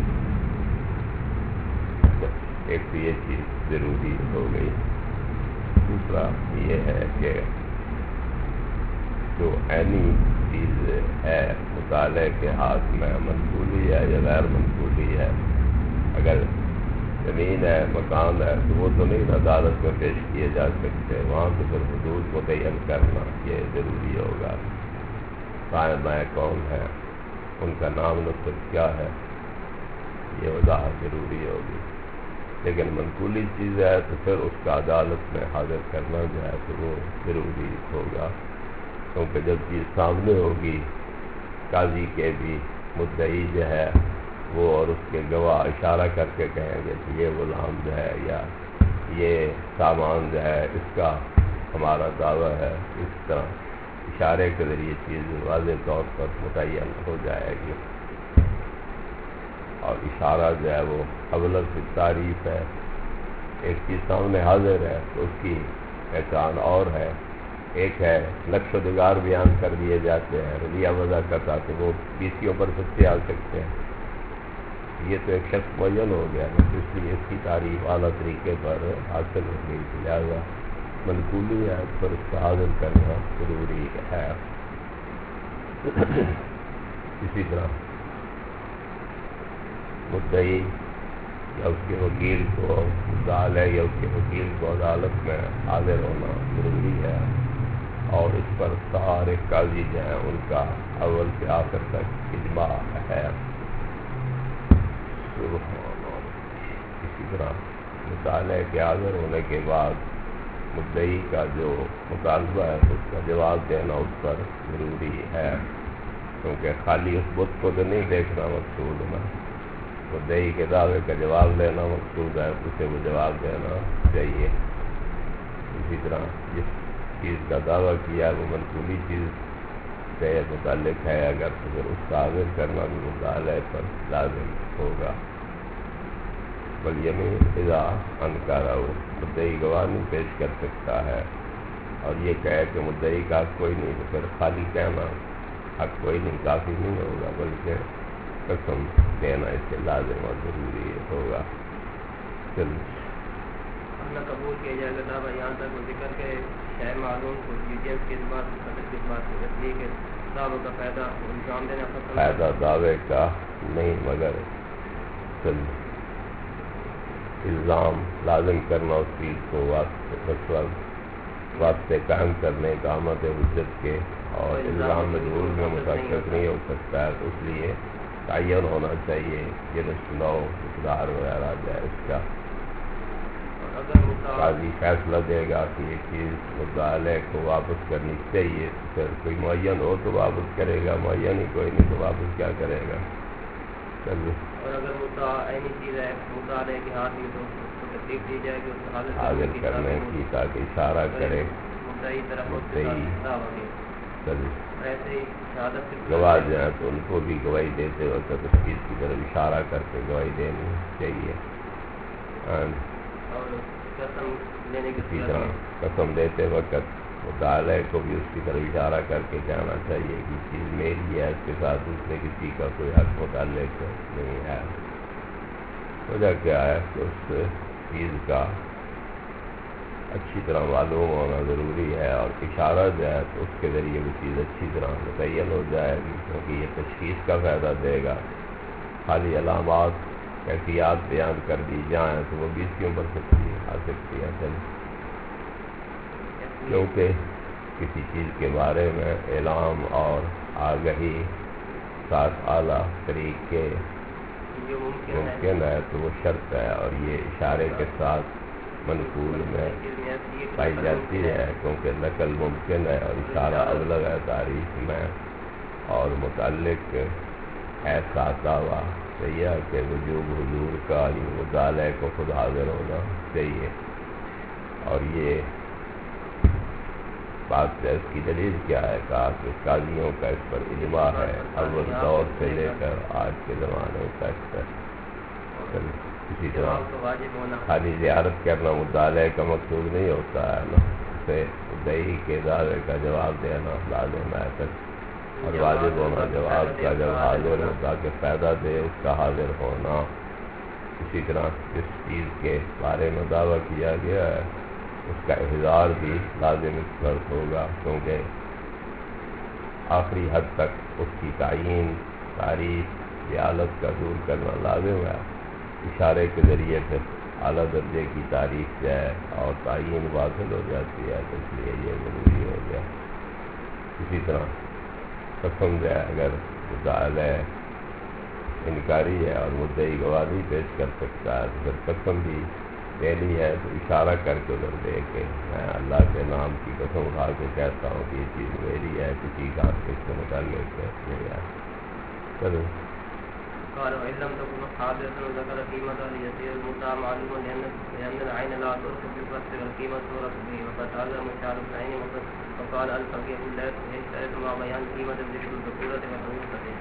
ایک تو یہ چیز ضروری ہو گئی، دوسرا یہ ہے کہ جو عینی چیز ہے مطالعے کے ہاتھ میں منقولی ہے یا غیر منقولی ہے، اگر زمین ہے، مکان ہے، تو وہ تو نہیں عدالت میں پیش کیے جا سکتے، وہاں تو پھر حدود متعین کرنا یہ ضروری ہوگا۔ قائم ہے کون ہے، ان کا نام نصب کیا ہے، یہ وضاحت ضروری ہوگی۔ لیکن منقولی چیز ہے تو پھر اس کا عدالت میں حاضر کرنا جو ہے تو وہ ضروری ہوگا، کیونکہ جب چیز سامنے ہوگی قاضی کے بھی مدعی جو ہے وہ اور اس کے گواہ اشارہ کر کے کہیں گے کہ یہ غلام جو ہے یا یہ سامان جو ہے اس کا ہمارا دعویٰ ہے، اس طرح اشارے کے ذریعے چیز واضح طور پر متعین ہو جائے گی۔ اور اشارہ جو ہے وہ ابلغ کی تعریف ہے، ایک چیز سامنے حاضر ہے تو اس کی پہچان اور ہے، ایک ہے نقش و نگار بیان کر دیے جاتے ہیں، رضیہ وضع کا تھا وہ بیسیوں پر سچے آ سکتے ہیں، یہ تو ایک شخص معین ہو گیا ہے، اس لیے اس کی تعریف اعلیٰ طریقے پر حاصل ہو گئی، لہٰذا منقولی ہے پر اس کا حاضر کرنا ضروری ہے۔ اسی طرح مدعی یا اس کے وکیل کو مدعا ہے یا اس کے وکیل کو عدالت میں حاضر ہونا ضروری ہے، اور اس پر سارے قاضی جو ہیں ان کا اول سے آخر تک اجماع ہے۔ اسی طرح مطالعے کے حاضر ہونے کے بعد مدعی کا جو مطالبہ ہے اس کا جواب دینا اس پر ضروری ہے، کیونکہ خالی اس بت کو تو نہیں دیکھنا مقصود ہے، مدعی کے دعوے کا جواب لینا مقصود ہے، اسے وہ جواب دینا چاہیے۔ اسی طرح جس چیز کا دعویٰ کیا وہ منقولی چیز سے متعلق ہے اگر تو پھر اس کا حاضر کرنا بھی مطالعے پر لازم ہوگا. والیمین اذا انکرہ، مدعی گواہ نہیں پیش کر سکتا ہے اور یہ کہے کہ مدعی کا حق کوئی نہیں، تو پھر خالی کہنا حق کوئی نہیں کافی نہیں ہوگا، بلکہ قسم دینا اس سے لازم اور ضروری ہوگا. نہ قبول کیا جائے گا دعویٰ یہاں تک وہ ذکر کے شے معلوم کو جنس کے بات قدر کی بات ہے، اس لیے کہ دعووں کا فائدہ الزام دینا فائدہ دعوے کا نہیں مگر الزام لازم کرنا اس چیز کو واسطے قائم کرنے اقامت حجت کے، اور الزام مجبور میں متحقق نہیں ہو سکتا ہے، تو اس لیے تعین ہونا چاہیے جنس نو مقدار وغیرہ جائے اس کا. قاضی فیصلہ دے گا کہ یہ چیز مدعا کو واپس کرنی چاہیے، پھر کوئی معین ہو تو واپس کرے گا، معین ہی کوئی نہیں تو واپس کیا کرے گا. اور اگر مدعا ایسی چیز ہے مدعا کے ہاتھ میں تو تکلیف دی جائے گی حاضر کرنے کی، تاکہ اشارہ کرے گواہ جائیں تو ان کو بھی گواہی دیتے وقت اس چیز کی طرف اشارہ کر کے گواہی دینی چاہیے. اسی طرح قسم دیتے وقت مطالعہ کو بھی اس کی طرف اشارہ کر کے کہنا چاہیے کہ چیز میری ہے، اس کے ساتھ دوسرے کسی کا کوئی حق متعلق نہیں ہے. وجہ کیا ہے کہ اس چیز کا اچھی طرح معلوم ہونا ضروری ہے، اور اشارہ جو ہے تو اس کے ذریعے وہ چیز اچھی طرح متعین ہو جائے گی، کیونکہ یہ تشخیص کا فائدہ دے گا. خالی علامات کیفیات بیان کر دی جائیں تو وہ بھی اس کی عمر آ سکتی ہے. کیونکہ کسی چیز کے بارے میں اعلام اور آگہی ساتھ اعلیٰ طریقے ممکن ہے تو وہ شرط ہے، اور یہ اشارے کے ساتھ منقول میں پائی جاتی ہے، کیونکہ نقل ممکن ہے اور اشارہ ابلغ ہے تاریخ میں، اور متعلق ایسا دعویٰ چاہیے کہ وجوب حضور کا مطالعہ کو خود حاضر ہونا چاہیے. اور یہ بات اس کی دلیل کیا ہے؟ کہا کہ قاضیوں کا اس پر اجماع ہے اول دور سے لے کر آج کے زمانے تک. اسی طرح خالی زیارت کرنا مطالعہ کا مقصود نہیں ہوتا ہے، نا اسے مدعی کے دعوے کا جواب دینا لازم ہے، اور واجب ہونا جواب کا جب حاضر ہوتا کہ فائدہ دے اس کا حاضر ہونا. اسی طرح جس چیز کے بارے میں دعویٰ کیا گیا ہے اس کا احضار بھی لازم اس پر ہوگا، کیونکہ آخری حد تک اس کی تعین تاریخ یا حالت کا دور کرنا لازم ہے. اشارے کے ذریعے پھر اعلیٰ درجے کی تاریخ جائے اور تعین واصل ہو جاتی ہے، تو اس لیے یہ ضروری ہو گیا. اسی طرح قسم جو ہے اگر مطالعہ انکاری ہے اور مدعی گواہ نہیں پیش کر سکتا ہے تو پھر قسم بھی دینی ہے تو اشارہ کر کے ادھر دے کے میں اللہ کے نام کی قسم اٹھا کے کہتا ہوں کہ یہ چیز میری ہے، کسی کا اس سے متعلق نہیں ہے. چلو قال وإن لم تكن حاضرة ذكر قيمة ليسير المدعى معلوما لأن العين لا تؤخذ بالفصل والقيمة تورث به، وقد هذا مشار العين وقال الفقيه لا يشترط مع بيان قيمة ذكر الذكورة والأنوثة.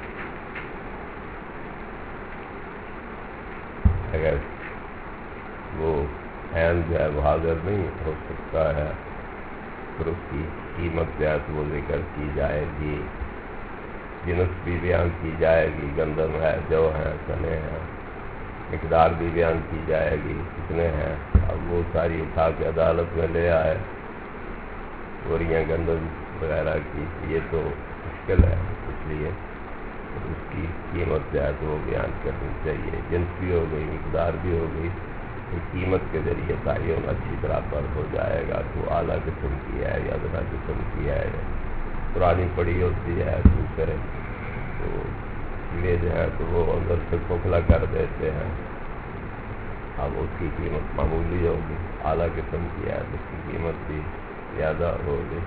اگر وہ عین جو ہے وہ حاضر نہیں ہو سکتا ہے پھر اس کی قیمت جو ہے تو وہ ذکر کی جائے گی، جنس بھی بیان کی جائے گی، گندم ہے، جو ہیں، چنے ہیں، مقدار بھی بیان کی جائے گی کتنے ہیں. اب وہ ساری اٹھا کے عدالت میں لے آئے بوریاں گندم وغیرہ کی، یہ تو مشکل ہے، اس لیے اس کی قیمت جو ہے تو وہ بیان کرنی چاہیے. جنس بھی ہو گئی، مقدار بھی ہو گئی، قیمت کے ذریعے تعین اچھی طرح پر ہو جائے گا تو اعلیٰ قسم کی ہے یا ادنا قسم کی ہے، پرانی پڑی ہوتی ہے دوسرے تو کیڑے جو ہیں تو وہ اندر سے کھوکھلا کر دیتے ہیں. اب اس کی قیمت معمولی ہوگی، اعلیٰ قسم کی ہے تو اس کی قیمت بھی زیادہ ہوگی.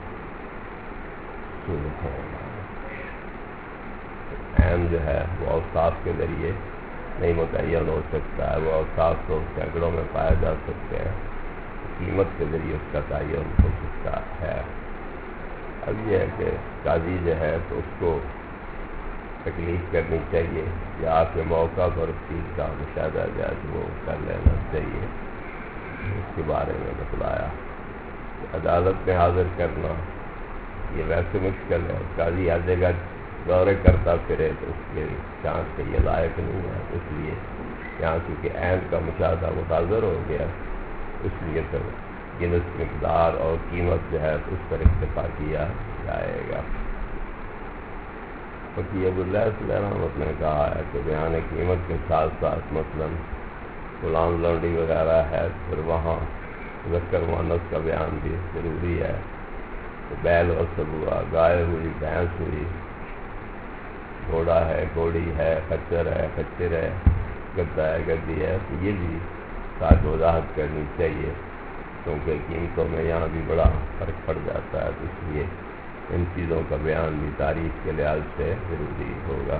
عین جو ہے وہ اوصاف کے ذریعے نہیں متعین ہو سکتا ہے، وہ اوصاف تو سینکڑوں میں پائے جا سکتے ہیں، قیمت کے ذریعے اس کا تعین ہو سکتا ہے. اب یہ ہے کہ قاضی جو ہے تو اس کو تکلیف کرنی چاہیے یا آپ کے موقع پر اس چیز کا مشاہدہ جائے تو وہ کر لینا چاہیے. اس کے بارے میں بتلایا کہ عدالت میں حاضر کرنا یہ ویسے مشکل ہے. قاضی ہر جگہ دورے کرتا پھرے تو اس کے چانس کے یہ لائق نہیں ہے. اس لیے یہاں کیونکہ عین کا مشاہدہ متاثر ہو گیا اس لیے تو جنس مقدار اور قیمت جو ہے اس پر اکتفا کیا جائے گا. فقیہ ابواللیث علیہ رحمۃ نے کہا ہے کہ بیان قیمت کے ساتھ ساتھ مثلاً غلام لونڈی وغیرہ ہے پھر وہاں مذکر مؤنث کا بیان بھی ضروری ہے. تو بیل وصل ہوا، گائے ہوئی، بھینس ہوئی، گھوڑا ہے، گھوڑی ہے، خچر ہے، خچر ہے، گدا ہے، گدی ہے، تو یہ بھی ساتھ وضاحت کرنی چاہیے کیونکہ قیمتوں میں یہاں بھی بڑا فرق پڑ جاتا ہے. تو اس لیے ان چیزوں کا بیان بھی تاریخ کے لحاظ سے ضروری ہوگا.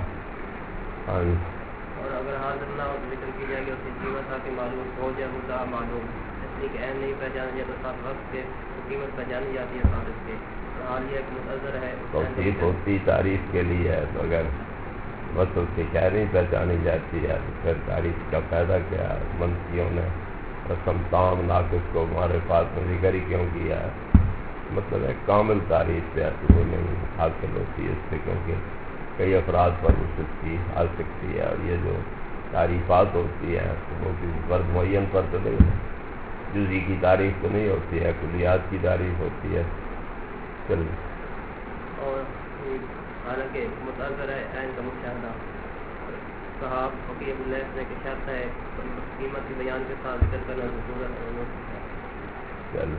اور اگر حاضر نہ ہو تو ذکر کی جائے گی اس کی قیمت تاکہ معلوم ہو جائے مدعا معلوم، اس لیے کہ اہم نہیں پہچانا جائے تو ساتھ وقت کے قیمت پہچانی جاتی ہے صادق کے. حال یہ ایک متأثر ہے توصیف ہوتی تعریف کے لیے ہے تو اگر بس اس کی خیر نہیں پہچانی جاتی ہے تو پھر تعریف کا فائدہ کیا ہے؟ منفیوں نے رسم تام ناقص کو ہمارے پاس میں ذکر ہی کیوں کیا ہے؟ مطلب ہے کامل تعریف ہے تو وہ نہیں حاصل ہوتی اس سے کیونکہ کئی افراد پر وہ سستی آ سکتی ہے. اور یہ جو تعریفات ہوتی ہیں تو وہ کسی فرد معین پر تو نہیں، جزئی کی تعریف تو نہیں ہوتی ہے، کلیات کی تعریف ہوتی ہے. چلیے. اور حالانکہ متاثر ہے عین کا مشاہدہ کہا فقیہ ابواللیث نے کہ شرط ہے قیمت کے بیان کے ساتھ ذکر کرنا ضرورت ہے. چلو.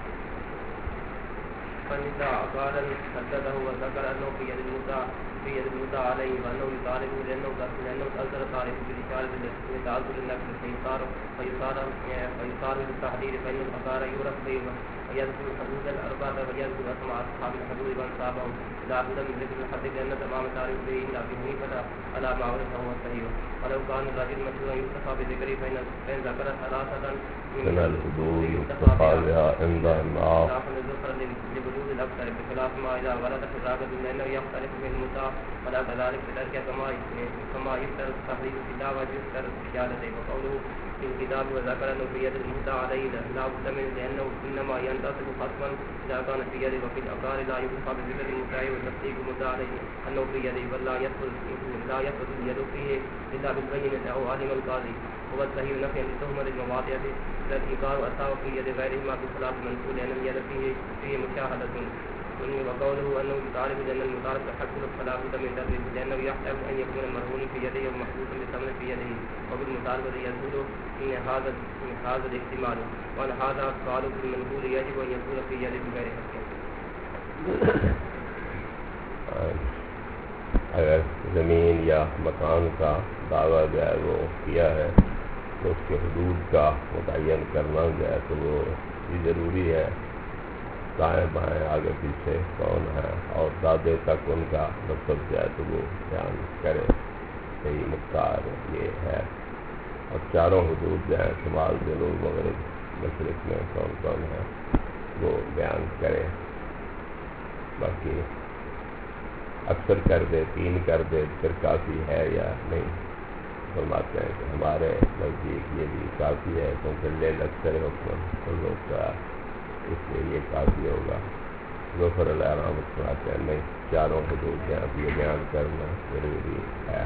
فَإِذَا قَالَ حَدَّثَهُ وَذَكَرَ أَنَّهُ فِي يَدِ الْمُدَّعَى عَلَيْهِ وَأَنَّهُ يُطَالِبُهُ لأنه تأثر طالب بالإشارة لتعذر النقل فيصار بالتحديد فإن الأقار يعرف ويذكر حدود الأربعة ويذكر أسماء أصحاب الحدود وأنسابهم لا بد من ذكر الحد لأن تمام تعريف به إلا أبي حنيفة على ما ورثه هو الصحيح. ولو كان الرجل مشهورا يكتفى بذكره فإن ذكر ثلاثة من الحدود يكتفى بها عند الناس لوجود الأكثر بخلاف ما إذا غلط في الراغب لأنه يختلف من المدعى ولا كذلك في الأرجح كما يفترض تحريف الكتاب ويفترض زيادته. وقوله في الكتاب وذكر أنه في يد المدعى عليه لا بد منه لأنه إنما ينتصف خصما إذا كان في يده وفي الأقار لا يكتفى بذكر المدعي وتصديق المدعى عليه أنه في يده بل لا يثبت اليد فيه إلا بالبينة أو علم القاضي هو الصحيح نفيا لتهمة المواضع الإنكار وأتاه في يد غيرهما بخلاف المنقول لأن اليد فيه مشاهدة. وقوله أنه يطالب لأن المطالب تحصل فلا بد من تدريب لأنه يحتاج أن يكون المرهون في يده ومحبوس بثمن في يده وبالمطالبة يدخل من هذا الاحتمال وأن هذا السؤال بالمنقول يجب أن يكون في يده بغير حق. اگر زمین یا مکان کا دعویٰ جو ہے وہ کیا ہے تو اس کے حدود کا متعین کرنا جو ہے تو وہ بھی ضروری ہے. دائیں بائیں آگے پیچھے کون ہے اور دادے تک ان کا مطلب جو ہے تو وہ بیان کرے. صحیح مختار یہ ہے. اور چاروں حدود جو ہیں شمال جنوب مغرب مشرق میں کون کون ہے وہ بیان کرے. باقی اکثر کر دے 3 کر دے پھر کافی ہے یا نہیں. فرماتے ہیں کہ ہمارے نزدیک یہ بھی کافی ہے کیونکہ لیل اکثر حکم لوگ کا اس لیے یہ کافی ہوگا. ظفر علیہ رحمۃ فرماتے ہیں نہیں 4 حدود ہیں اب یہ بیان کرنا ضروری ہے.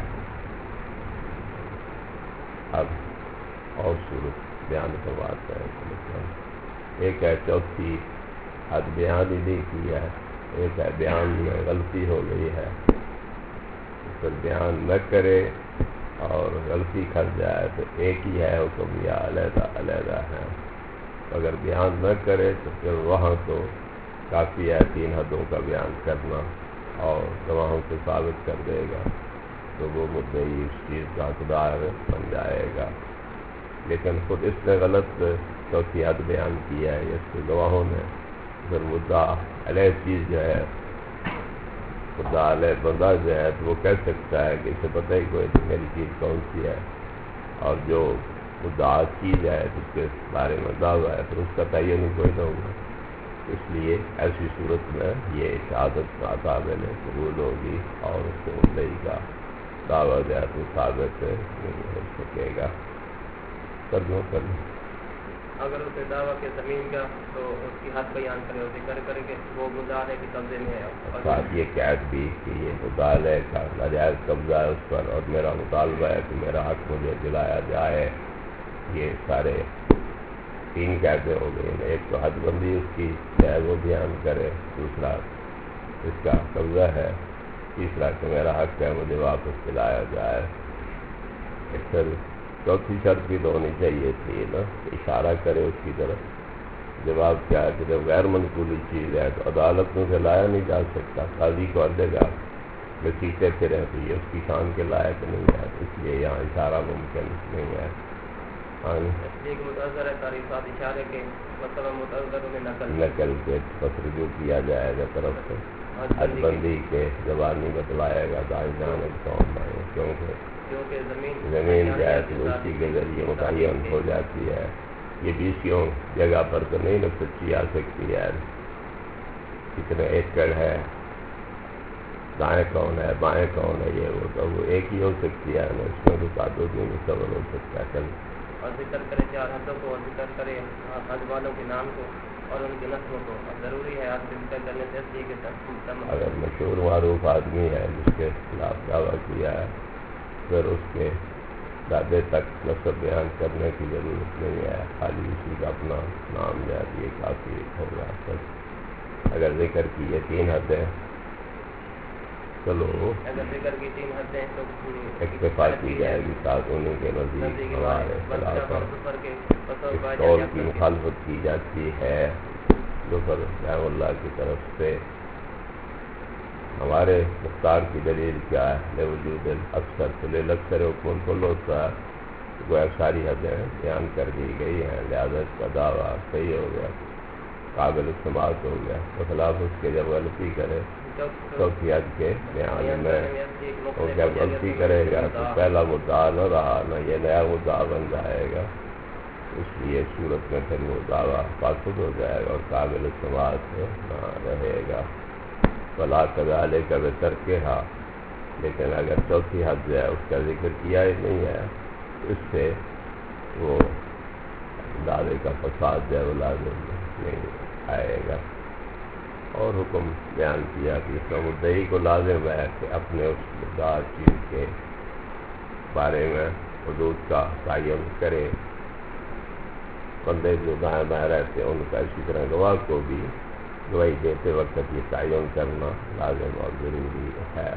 اب اور صورت بیان کرواتے ہیں. ایک ہے چوتھی حد بیان ہی نہیں کیا ہے. ایک ہے بیان میں غلطی ہو گئی ہے پھر بیان نہ کرے اور غلطی کھل جائے تو ایک ہی ہے حکم یا علیحدہ علیحدہ ہے. اگر بیان نہ کرے تو پھر وہاں تو کافی ہے 3 حدوں کا بیان کرنا اور گواہوں سے ثابت کر دے گا تو وہ مدعی اس چیز کا حقدار بن جائے گا. لیکن خود اس نے غلط چوتھی حد بیان کیا ہے اس کے گواہوں نے پھر مدعا علیہ چیز جو ہے مدعا علیہ بندہ جو ہے تو وہ کہہ سکتا ہے کہ اسے پتہ ہی کوئی کہ میری چیز کون سی ہے اور جو مدعا چیز ہے جس کے بارے میں دعویٰ ہے پھر اس کا تعین کوئی نہ ہوگا. اس لیے ایسی صورت میں یہ شہادت قابل قبول ہوگی اور اس کو مدعی کا دعویٰ جو ہے تو ثابت نہیں ہو سکے گا. کر دو اگر اسے دعویٰ کے زمین کا تو اس کی حد بیان کرے اور ذکر کرے کہ وہ مدعا کے قبضے میں ہے. ساتھ یہ قید بھی کہ یہ مطالعے کا ناجائز قبضہ ہے اس پر اور میرا مطالبہ ہے کہ میرا حق مجھے دلایا جائے. یہ سارے 3 قیدیں ہو گئی. ایک تو حد بندی اس کی ہے وہ بیان کرے, دوسرا اس کا قبضہ ہے, تیسرا کہ میرا حق ہے مجھے واپس دلایا جائے. پھر چوتھی شرط بھی تو ہونی چاہیے تھی نا, اشارہ کرے اس کی طرف. جواب کیا ہے کہ جب غیر منقولی چیز ہے تو عدالت میں سے لایا نہیں جا سکتا. قاضی کو ہر جگہ گھسیٹتے پھرے تو یہ اس کی شان کے لائق نہیں ہے, اس لیے یہاں اشارہ ممکن نہیں ہے. ایک متاثر ہے تعریفات اشارے کے مطلب متاثر انہیں نقل کے بس رجوع کیا جائے گا طرف سے. حد بندی کے زبانی بتلائے گا دائیں جانب کون ہے, کیونکہ زمین جو ہے تو اسی کے ذریعے متعین ہو جاتی ہے. یہ 20 جگہ پر تو نہیں نا سچی آ سکتی ہے. کتنے ایکڑ ہے, دائیں کون ہے بائیں کون ہے, یہ وہ تو وہ ایک ہی ہو سکتی ہے نا. اس میں تو تعدد نہیں مستقبل ہو سکتا ہے. اور ذکر کرے 4 حدوں کو, اور ذکر کرے حد والوں کے نام کو اور ان کی نسلوں کو. اب ضروری ہے آپ ذکر کرنے سے اس لیے کہ اگر مشہور معروف آدمی ہے جس کے خلاف دعویٰ کیا ہے پھر اس کے دادے تک نسب بیان کرنے کی ضرورت نہیں ہے, خالی اسی کا اپنا نام جو ہے یہ کافی ہوگا. اگر ذکر کی یہ 3 حدیں, چلو اگر ذکر کی 3 حدیں تو اکتفا کی جائے گی ساتھ انہیں کے نزدیک ہمارے خلاف اس قول کی مخالفت کی جاتی ہے ظفر رحمہ اللہ کی طرف سے. ہمارے مختار کی دلیل کیا ہے؟ وجود اکثر فلیل اکثر حکم کل ہوتا ہے, گویا ساری حدیں بیان کر دی گئی ہیں, لہذا اس کا دعویٰ صحیح ہو گیا, قابل استعمال ہو گیا. بخلاف اس کے جب غلطی کرے چوتھی حد کے بیان میں وہ جب غلطی کرے گا تو پہلا مدعا نہ رہا نہ یہ نیا مدعا بن جائے گا. اس لیے صورت میں پھر وہ دعویٰ فاسد ہو جائے گا اور قابل استعمال نہ رہے گا. فلا کذالے کا بہتر کہا, لیکن اگر چوتھی حد جو ہے اس کا ذکر کیا ہی نہیں ہے اس سے وہ دعوے کا فساد جو ہے وہ لازم نہیں آئے گا. اور حکم بیان کیا کہ اس کا مدعی کو لازم ہے کہ اپنے اس مدعا چیز کے بارے میں حدود کا تعین کرے. بندے جو دائیں بائیں رہتے ہیں ان کا اسی طرح گواہ کو بھی گواہی دیتے وقت یہ تعین کرنا لازم اور ضروری ہے.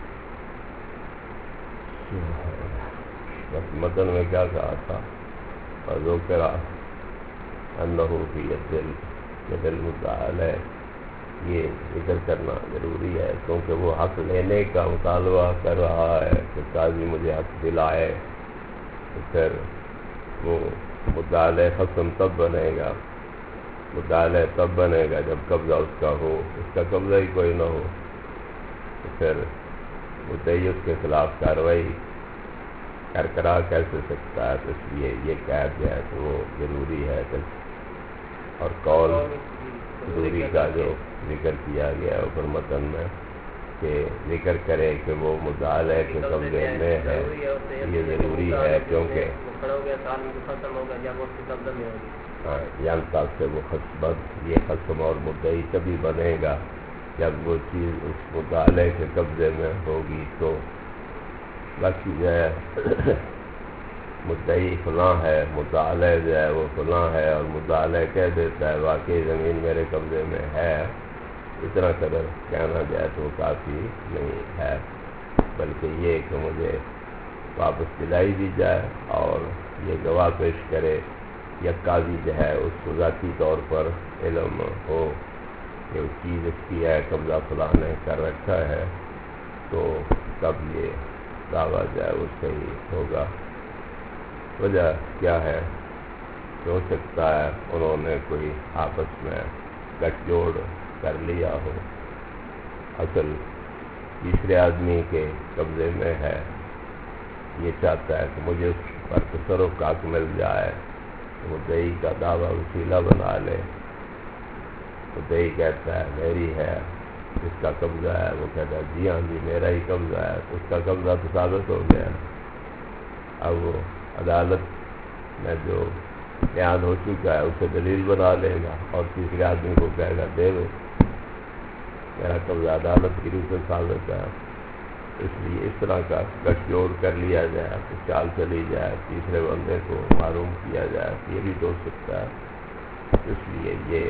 بس متن میں کیا کہا تھا؟ ذکر انہ فی ید المدعی علیہ, یہ ذکر کرنا ضروری ہے کیونکہ وہ حق لینے کا مطالبہ کر رہا ہے کہ قاضی مجھے حق دلائے. تو پھر وہ مدعی علیہ خصم تب بنے گا, مدعی علیہ تب بنے گا جب قبضہ اس کا ہو. اس کا قبضہ ہی کوئی نہ ہو تو پھر مدعی اس کے خلاف کارروائی کرا کیسے سکتا ہے. تو اس لیے یہ قید جو ہے تو وہ ضروری ہے. اور قول ضروری کا جو ذکر کیا گیا اوپر متن میں کہ ذکر کرے کہ وہ مدعی علیہ کے قبضے میں ہے, یہ ضروری ہے کیونکہ جانتا سے وہ خصبت یہ خصم اور مدعی تبھی بنے گا جب وہ چیز اس مدعی علیہ کے قبضے میں ہوگی. تو باقی جو ہے مدعی فلاں ہے, مدعی علیہ جو ہے وہ فلاں ہے, اور مدعی علیہ کہہ دیتا ہے واقعی زمین میرے قبضے میں ہے, اتنا قدر کہنا جائے تو کافی نہیں ہے, بلکہ یہ کہ مجھے واپس دلائی دی جائے اور یہ گواہ پیش کرے یا قاضی جو ہے اس کو ذاتی طور پر علم ہو کہ وہ چیز اس کی ہے, قبضہ فلاں نے کر رکھا ہے, تو تب یہ دعویٰ جو ہے وہ صحیح ہوگا. وجہ کیا ہے؟ ہو سکتا ہے انہوں نے کوئی آپس میں گٹھ جوڑ کر لیا ہو, اصل تیسرے آدمی کے قبضے میں ہے, یہ چاہتا ہے کہ مجھے اس پر تصرف کا حق مل جائے, مدعی کا دعویٰ وسیلہ بنا لے مدعی کہتا ہے میری ہے، اس کا قبضہ ہے، وہ کہتا ہے جی ہاں جی میرا ہی قبضہ ہے، تو اس کا قبضہ تو ثابت ہو گیا۔ اب وہ عدالت میں جو بیان ہو چکا ہے اسے دلیل بنا لے گا اور تیسرے آدمی کو کہے گا دے دو میرا قبضہ عدالت کی روح سے ثابت ہے۔ اس لیے اس طرح کا گٹھ جوڑ کر لیا جائے، تو چال چلی جائے، تیسرے بندے کو معلوم کیا جائے، یہ بھی تو ہو سکتا ہے۔ اس لیے یہ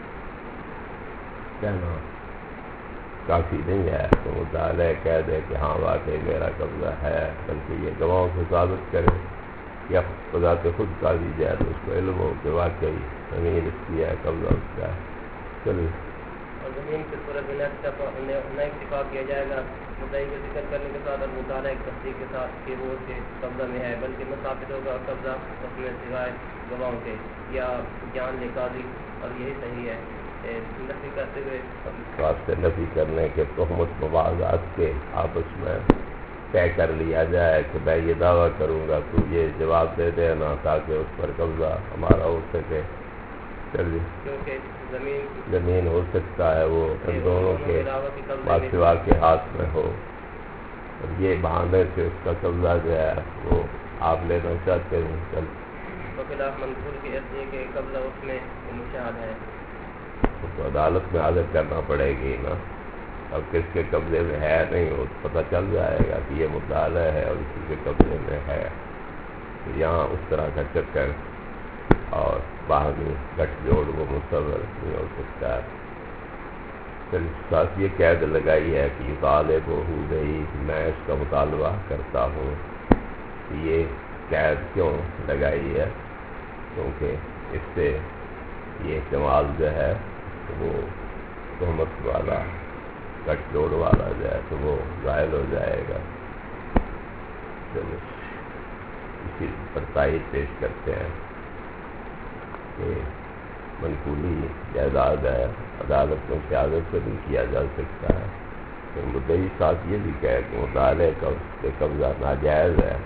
کہنا کافی نہیں ہے کہ مطالعہ کہہ دے کہ ہاں واقعی میرا قبضہ ہے، بلکہ یہ گواہوں سے ثابت کرے یا بذات خود قاضی جائے تو اس کو علم ہو کہ واقعی زمین اس کی ہے، قبضہ اس کا ہے۔ چلیے اور زمین کی صورت میں نہ اکتفا کیا جائے گا مدعی کو ذکر کرنے کے ساتھ اور مطالعہ ایک تصدیق کے ساتھ کہ وہ اس کے قبضہ میں ہے، بلکہ نہ ثابت ہوگا قبضہ اس میں سوائے گواہوں کے یا جان لے قاضی، اور یہی صحیح ہے۔ نفی کرتے ہوئے اس واسطے نفی کرنے کے تہمت مواضعات کے آپس میں طے کر لیا جائے کہ میں یہ دعویٰ کروں گا تو یہ جواب دے دینا تاکہ اس پر قبضہ ہمارا ہو سکے۔ چلیے کیونکہ زمین ہو سکتا ہے وہ ان دونوں کے ماسوا کے ہاتھ میں ہو، اور یہ بہانے سے اس کا قبضہ جو ہے وہ آپ لینا چاہتے ہیں۔ چل خلاف منقول کی ایسی ہے کہ قبضہ اس میں مشاہد ہے، تو عدالت میں حاضر کرنا پڑے گی نا۔ اب کس کے قبضے میں ہے نہیں وہ پتہ چل جائے گا کہ یہ مطالعہ ہے اور اسی کے قبضے میں ہے۔ تو یہاں اس طرح کا چکر اور باہمی گٹھ جوڑ وہ متصور نہیں ہو سکتا ہے۔ پھر ساتھ یہ قید لگائی ہے کہ طالب ہو گئی میں اس کا مطالبہ کرتا ہوں۔ یہ قید کیوں لگائی ہے؟ کیونکہ اس سے یہ استعمال جو ہے وہ تہمت والا گٹھ جوڑ والا جو ہے تو وہ ظاہر ہو جائے گا۔ چلو اسی پر تائید پیش کرتے ہیں کہ منقولی جائیداد ہے، عدالت میں سیاست سے بھی کیا جا سکتا ہے۔ پھر مدعی ساتھ یہ بھی کہے کہ مطالعے کا اس پہ قبضہ ناجائز ہے،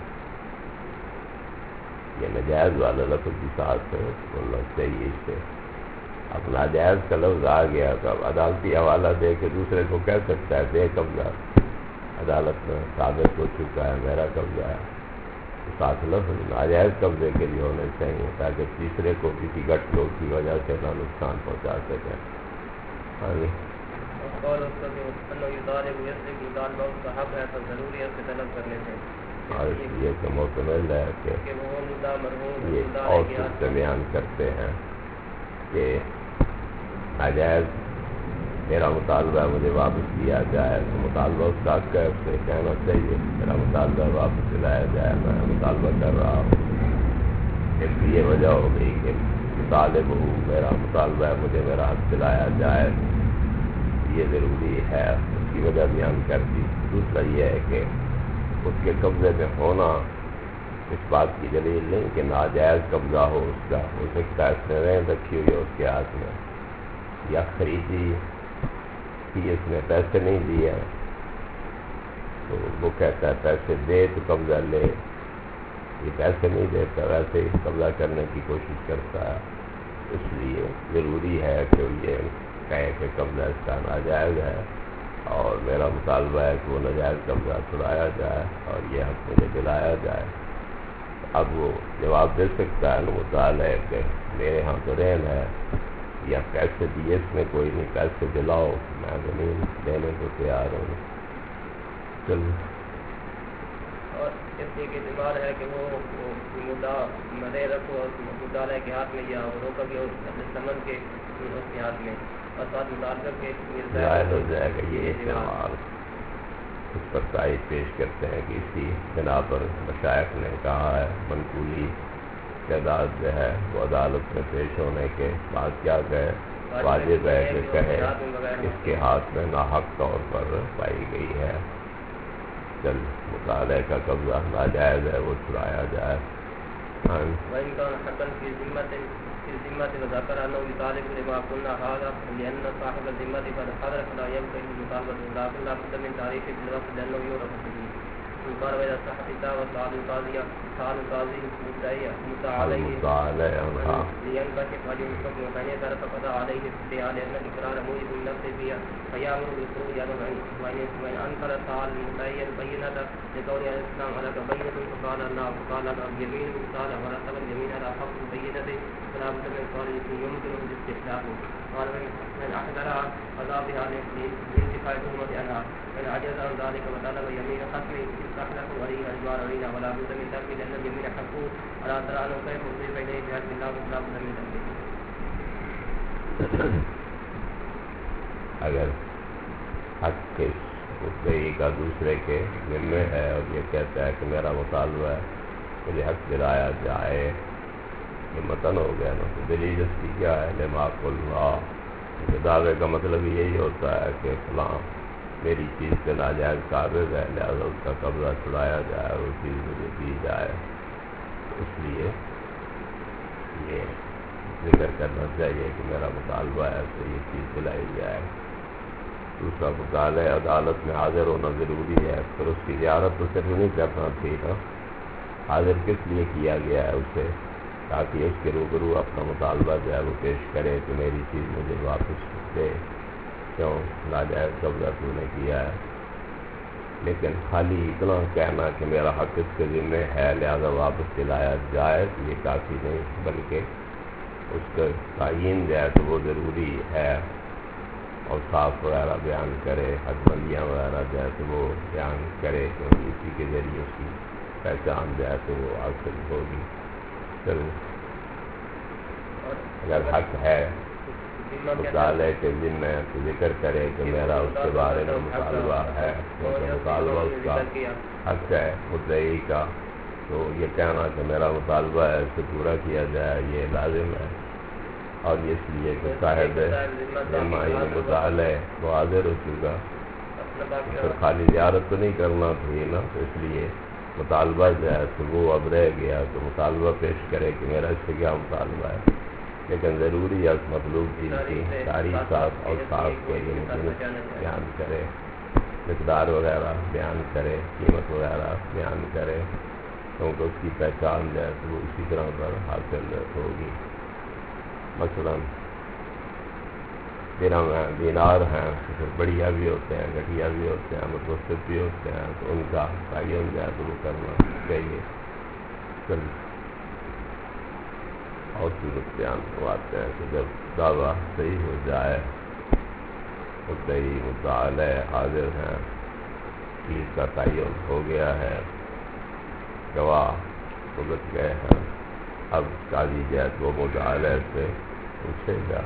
یہ ناجائز والا لفظ بھی ساتھ بولنا چاہیے اس سے۔ اب ناجائز کا لفظ آ گیا تو اب عدالتی حوالہ دے کے دوسرے کو کہہ سکتا ہے دے قبضہ، عدالت میں ثابت ہو چکا ہے میرا قبضہ ہے، تو ساتھ لفظ ناجائز قبضے کے لیے ہونے چاہیے تاکہ تیسرے کو کسی گٹھ جوڑ کی وجہ سے نہ نقصان پہنچا سکے۔ ہاں جی اور اس کا جو طالب مطالبہ اس کا حق ہے تو ضروری ہے اس سے طلب کرنے سے، اور اس لیے کہ محتمل ہے کہ وہ مدعا مرحوم یہ اور سے بیان کرتے ہیں کہ ناجائز میرا مطالبہ مجھے واپس کیا جائے، تو مطالبہ اس کا حق ہے، اس سے کہنا چاہیے میرا مطالبہ واپس دلایا جائے، میں مطالبہ کر رہا ہوں۔ اس لیے وجہ ہو گئی کہ طالب ہوں میرا مطالبہ ہے مجھے میرا حق دلایا جائے، یہ ضروری ہے، اس کی وجہ بیان کر دی۔ دوسرا یہ ہے کہ اس کے قبضے میں ہونا اس بات کی دلیل نہیں کہ ناجائز قبضہ ہو اس کا، ہو سکتا ہے اس نے رین رکھی ہوئی ہے اس کے ہاتھ میں یا خریدی کہ اس نے پیسے نہیں دیے تو وہ کہتا ہے پیسے دے تو قبضہ لے، یہ پیسے نہیں دیتا ویسے ہی قبضہ کرنے کی کوشش کرتا ہے، اس لیے ضروری ہے کہ یہ کہے کہ قبضہ اس کا ناجائز ہے اور میرا مطالبہ ہے کہ وہ ناجائز قبضہ چھڑایا جائے اور یہ حق مجھے دلایا جائے۔ اب وہ جواب دے سکتا ہے مطالعہ ہے کہ میرے ہاں تو رین ہے یا پیسے دیے اس میں کوئی نہیں، پیسے دلاؤ میں زمین دینے کو تیار ہوں۔ چلو اور اس لیے کہ اعتبار ہے کہ وہ مدعا مرے رکھو اور مطالعہ کے ہاتھ میں یا روکا کہ اپنے سمن کے اس کے ہاتھ میں اور ساتھ مطالبہ کے ظاہر ہو جائے گا یہ استعمال۔ اس پر تائید پیش کرتے ہیں کہ اسی بنا پر مشائخ نے کہا ہے منقولی تعداد جو ہے وہ عدالت میں پیش ہونے کے بعد کیا کہے، واجب ہے کہ کہے اس کے ہاتھ میں ناحق طور پر پائی گئی ہے، چل مطالعے کا قبضہ ناجائز ہے وہ چھڑایا جائے۔ وإن كان حقا في ذمة وذكر أنه يطالب لما قلنا هذا لأن صاحب الذمة قد حضر فلا يمكن المطالبة، لكن لا بد من تعريفه بالوقت لأنه يعرف به۔ قال وإذا صح كتابة سؤال القاضي مدعى عليه لينكشف وجه الحكم فإن اعترف فقضى عليه الادعاء لأن الإقرار موجب النفس فيها فيأمر بالخروج عنه وإن أنكر تعالى المدعي البينة لكون الإسلام على بينة فقال الله فقال اليمين مثال ورتب اليمين على حق البينة فلا بد من قول يمكن الاستحلاف قال من أحضرها قضى بها لانتفاع تهمة عنها من عجز عن ذلك وطلب يمين خصم استحلف ولي أجبار علينا ولا بد من ترك لأن اليمين حقه ولا ترى أنه كيف أضيف إليه بحق الله فلا بد من تركه. اگر حق کس مدعی کا دوسرے کے ذمے ہے اور یہ کہتا ہے کہ میرا مطالبہ ہے مجھے حق دلایا جائے، یہ متن ہو گیا نا، تو دلیل اس کی کیا ہے؟ لما اللہ، دعوے کا مطلب یہی ہوتا ہے کہ فلاں میری چیز سے ناجائز قابض ہے، لہذا اس کا قبضہ چھڑایا جائے اور وہ چیز مجھے دی جائے. اس لیے یہ ذکر کرنا چاہیے کہ میرا مطالبہ ہے تو یہ چیز دلائی جائے. دوسرا مطالعہ عدالت میں حاضر ہونا ضروری ہے، پھر اس کی زیارت تو صرف نہیں کرنا تھی نا، حاضر کس لیے کیا گیا ہے اسے؟ تاکہ اس کے روبرو اپنا مطالبہ جو ہے وہ پیش کرے کہ میری چیز مجھے واپس دے، کیوں ناجائز قبضہ تو نے کیا ہے. لیکن خالی اتنا کہنا کہ میرا حق اس کے ذمے ہے لہذا واپس دلایا جائے یہ کافی نہیں، بلکہ اس کا تعین جو ہے تو وہ ضروری ہے، اور صاف وغیرہ بیان کرے، حق بندیاں وغیرہ جو ہے تو وہ بیان کرے، کیونکہ اسی کے ذریعے اس کی پہچان جو ہے تو وہ حاصل ہوگی. چلو اگر حق ہے مطالعے کے ذمہ تو ذکر کرے کہ میرا اس کے بارے میں مطالبہ ہے، کیونکہ مطالبہ اس کا حق ہے مدعی کا، تو یہ کہنا کہ میرا مطالبہ ہے اسے پورا کیا جائے یہ لازم ہے. اور اس لیے کہ صاحب ذمہ مطالعہ وہ حاضر ہو چکا، پھر خالی زیارت تو نہیں کرنا تھی نا، تو اس لیے مطالبہ جو ہے تو وہ اب رہ گیا، تو مطالبہ پیش کرے کہ میرا اس سے کیا مطالبہ ہے. لیکن ضروری ہے مطلوب چیز کی تاریخات اور صاف کے بیان کرے، مقدار وغیرہ بیان کرے، قیمت وغیرہ بیان کرے، کیونکہ اس کی پہچان جو ہے تو وہ اسی طرح پر حاصل ہوگی. مثلا دینار ہیں، بڑھیا بھی ہوتے ہیں، گھٹیا بھی ہوتے ہیں، متوسط بھی ہوتے ہیں، تو ان کا تعین جو ہے تو وہ کرنا چاہیے. اور صورت بیان کرواتے ہیں کہ جب دعویٰ صحیح ہو جائے، مدعی مطالعہ حاضر ہیں، چیز کا تعین ہو گیا ہے، گواہ بھگت گئے ہیں، اب قاضی جو ہے وہ مطالعہ سے پوچھے گا،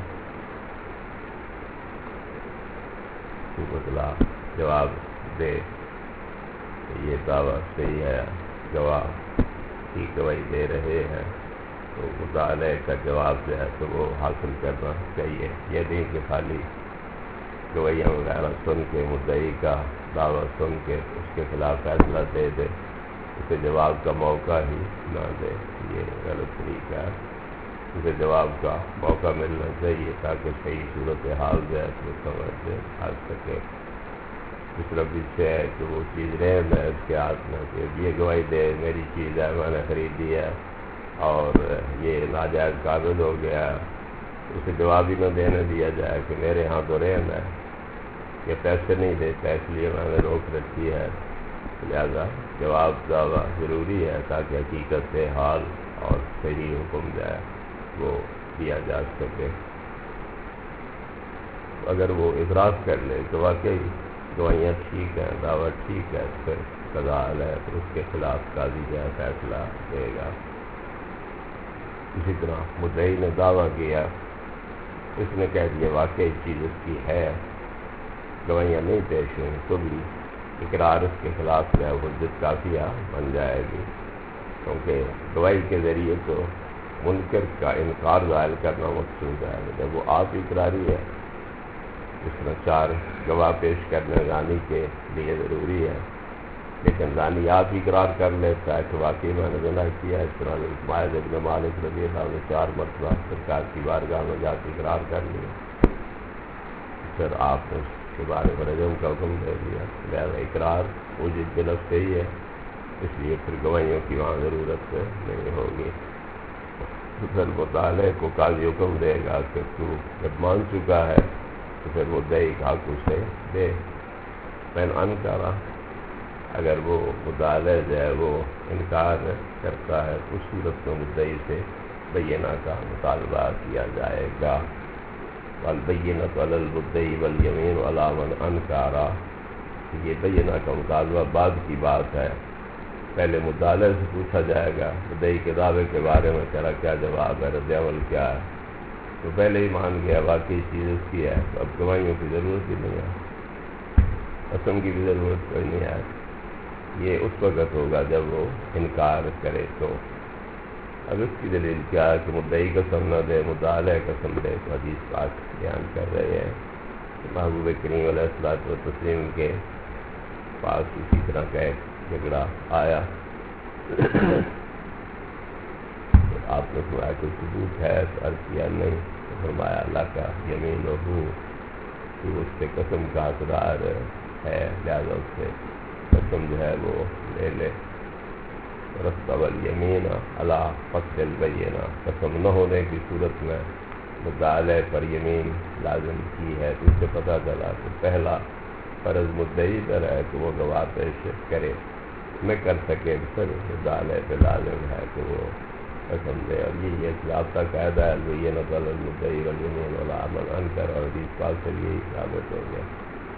تو بدلا جواب دے کہ یہ دعویٰ صحیح ہے، گواہ کی گواہی دے رہے ہیں، تو مطالعہ کا جواب جو ہے تو وہ حاصل کرنا چاہیے. یہ نہیں کہ خالی گویاں وغیرہ سن کے مدعی کا دعویٰ سن کے اس کے خلاف فیصلہ دے دے، اسے جواب کا موقع ہی نہ دے، یہ غلط طریقہ ہے. اسے جواب کا موقع ملنا چاہیے تاکہ صحیح صورت حال جو ہے تو سمجھ آ سکے. دوسرا پیچھے ہے کہ وہ چیز رہ ہے اس کے ہاتھ میں کہ یہ گواہی دے میری چیز ہے میں نے خریدی ہے اور یہ ناجائز قابض ہو گیا، اسے جواب ہی نہ دینے دیا جائے کہ میرے ہاں تو رہن ہے، یہ پیسے نہیں دیتا اس لیے میں نے روک رکھی ہے. لہذا جواب دعویٰ ضروری ہے تاکہ حقیقت حال اور صحیح حکم جائے وہ دیا جا سکے. اگر وہ اعتراف کر لے کہ واقعی گواہیاں ٹھیک ہیں، دعویٰ ٹھیک ہے، پھر قضاء ہے، تو اس کے خلاف قاضی جو ہے فیصلہ دے گا. اسی طرح مدعی نے دعویٰ کیا، اس نے کہہ دیا واقعی چیز اس کی ہے، گواہیاں نہیں پیش ہوئیں، تو بھی اقرار اس کے خلاف جو ہے حجت کافیہ بن جائے گی، کیونکہ گواہی کے ذریعے تو منکر کا انکار ظاہر کرنا مقصود ہے. جب وہ آپ اقراری ہے، اس میں 4 گواہ پیش کرنے زانی کے لیے ضروری ہے، لیکن زانی آپ اقرار کر لیتا ہے کہ واقعی میں نے زنا کیا. اس طرح ماعز ابن مالک رضی اللہ عنہ نے 4 مرتبہ سرکار کی بارگاہ میں جا کے اقرار کر لیا، پھر آپ نے اس کے بارے میں رجم کا حکم دے دیا. لہذا اقرار وجود بنفس سے ہی ہے، اس لیے پھر گواہیوں کی وہاں ضرورت نہیں ہوگی. پھر مطالعے کو قاضی حکم دے گا کہ تو جب مان چکا ہے تو پھر وہ دے گا اسے دے. میں انکارا اگر وہ مطالعہ جو ہے وہ انکار کرتا ہے تو اس صورت میں مدعی سے بینہ کا مطالبہ کیا جائے گا. والبینۃ علی المدعی والیمین علی من انکارا. یہ بینہ کا مطالبہ بعد کی بات ہے. پہلے مطالعے سے پوچھا جائے گا مدعی کے دعوے کے بارے میں تیرا کیا جواب ہے، رد عمل کیا ہے. تو پہلے ہی مان گیا واقعی چیز اس کی ہے، تو اب گواہیوں کی ضرورت ہی نہیں ہے، قسم کی بھی ضرورت کوئی نہیں ہے. یہ اس وقت ہوگا جب وہ انکار کرے. تو اب اس کی دلیل کیا ہے کہ مدعی قسم نہ دے مطالعہ قسم دے. تو حدیث پاک بیان کر رہے ہیں کہ محبوب کریم علیہ الصلوۃ والتسلیم کے پاس اسی طرح کا ایک جھگڑا آیا. آپ نے فرمایا کوئی ثبوت ہے؟ تو عرض کیا نہیں. تو فرمایا اللہ کا یمین ہو، تو اس سے قسم کا حقدار ہے، لہٰذا اس سے قسم جو ہے وہ لے لے. رتب الیمین علی فصل البینہ. قسم نہ ہونے کی صورت میں مطالعے پر یمین لازم کی ہے. تو اس سے پتہ چلا کہ پہلا فرض مدعی پر ہے کہ وہ گواہ پیش کرے، نہ کر سکے پھر مطالعے پہ لازم ہے کہ وہ قسم دے. اور یہی ایک ضابطہ قاعدہ ہے البینۃ علی المدعی والیمین علی من انکر. اور حدیث پاک سے یہی ثابت ہو گیا.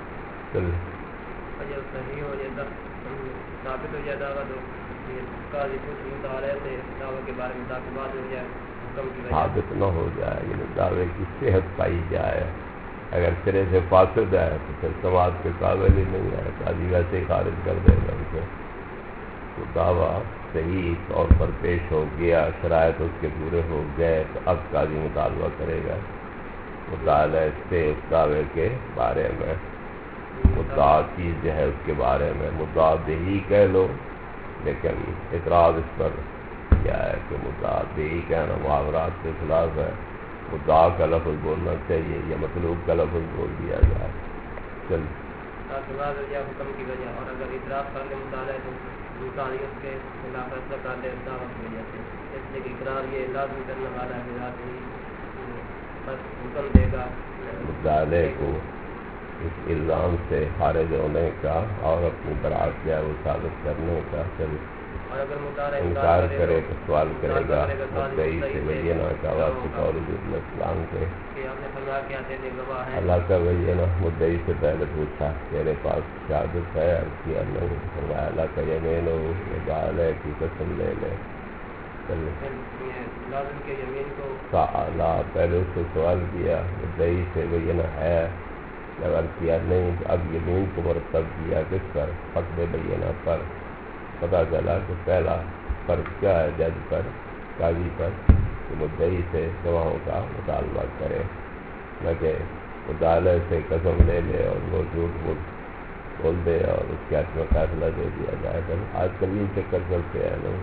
اگر صحیح ہو جائے ثابت ہو جائے دعویٰ تو قاضی کچھ مطالعے سے دعوے کے بارے میں تاکہ بات ہو جائے حکم کی وجہ ثابت نہ ہو جائے، یعنی دعوے کی صحت پائی جائے. اگر سرے سے فاسد ہے تو پھر سماعت کے قابل ہی نہیں ہے، قاضی ویسے ہی خارج کر دے گا ان کو. تو دعویٰ صحیح طور پر پیش ہو گیا، شرائط اس کے پورے ہو گئے، تو اب قاضی مطالبہ کرے گا مطالعہ سے اس دعوے کے بارے میں. مدعا چیز جو ہے اس کے بارے میں مدعا دہی کہہ لو، لیکن اعتراض اس پر کیا ہے کہ مدعا دہی کہنا محاورات کے خلاف ہے. مدعا کا لفظ بولنا چاہیے یا مطلوب کا لفظ بول دیا جائے. چلیے حکم کی وجہ. اور اگر اعتراض کر لے مطالعہ تو قاضی اس کے خلاف فیصلہ کر دے دعوت کی وجہ سے. اس لیے کہ اقرار یہ لازم کرنے والا ہے ذات ہی بس حکم دے گا مطالعے کو اس الزام سے خارج ہونے کا اور اپنی برات جو ہے وہ ثابت کرنے کا. چلیے اور اگر مطالعہ انکار کرے تو سوال کرے گا مدعی سے بینہ کا واسطہ اور اسلام کے کہ آپ نے فرمایا کہ آتے تھے گواہ ہیں. اللہ کا بینہ مدعی سے پہلے پوچھا تیرے پاس شہادت ہے؟ عرض کیا نہیں. فرمایا اللہ کا یمین ہو، مطالعے کی قسم لے لے. چلیے لازم کے یمین کو سألا، پہلے اس سے سوال کیا مدعی سے بینہ ہے، جب عرض کیا نہیں تو اب یمین کو مرتب کیا کس پر؟ فقد بینہ پر. پتہ چلا کہ پہلا فرض کیا ہے جج پر، قاضی پر، کہ مدعی سے گواہوں کا مطالبہ کرے، نہ کہ مطالعے سے قسم لے لے اور وہ جھوٹ موٹ بول دے اور اس کے حق میں فیصلہ دے دیا جائے. آج کل یہ چکر چلتے ہیں نہیں،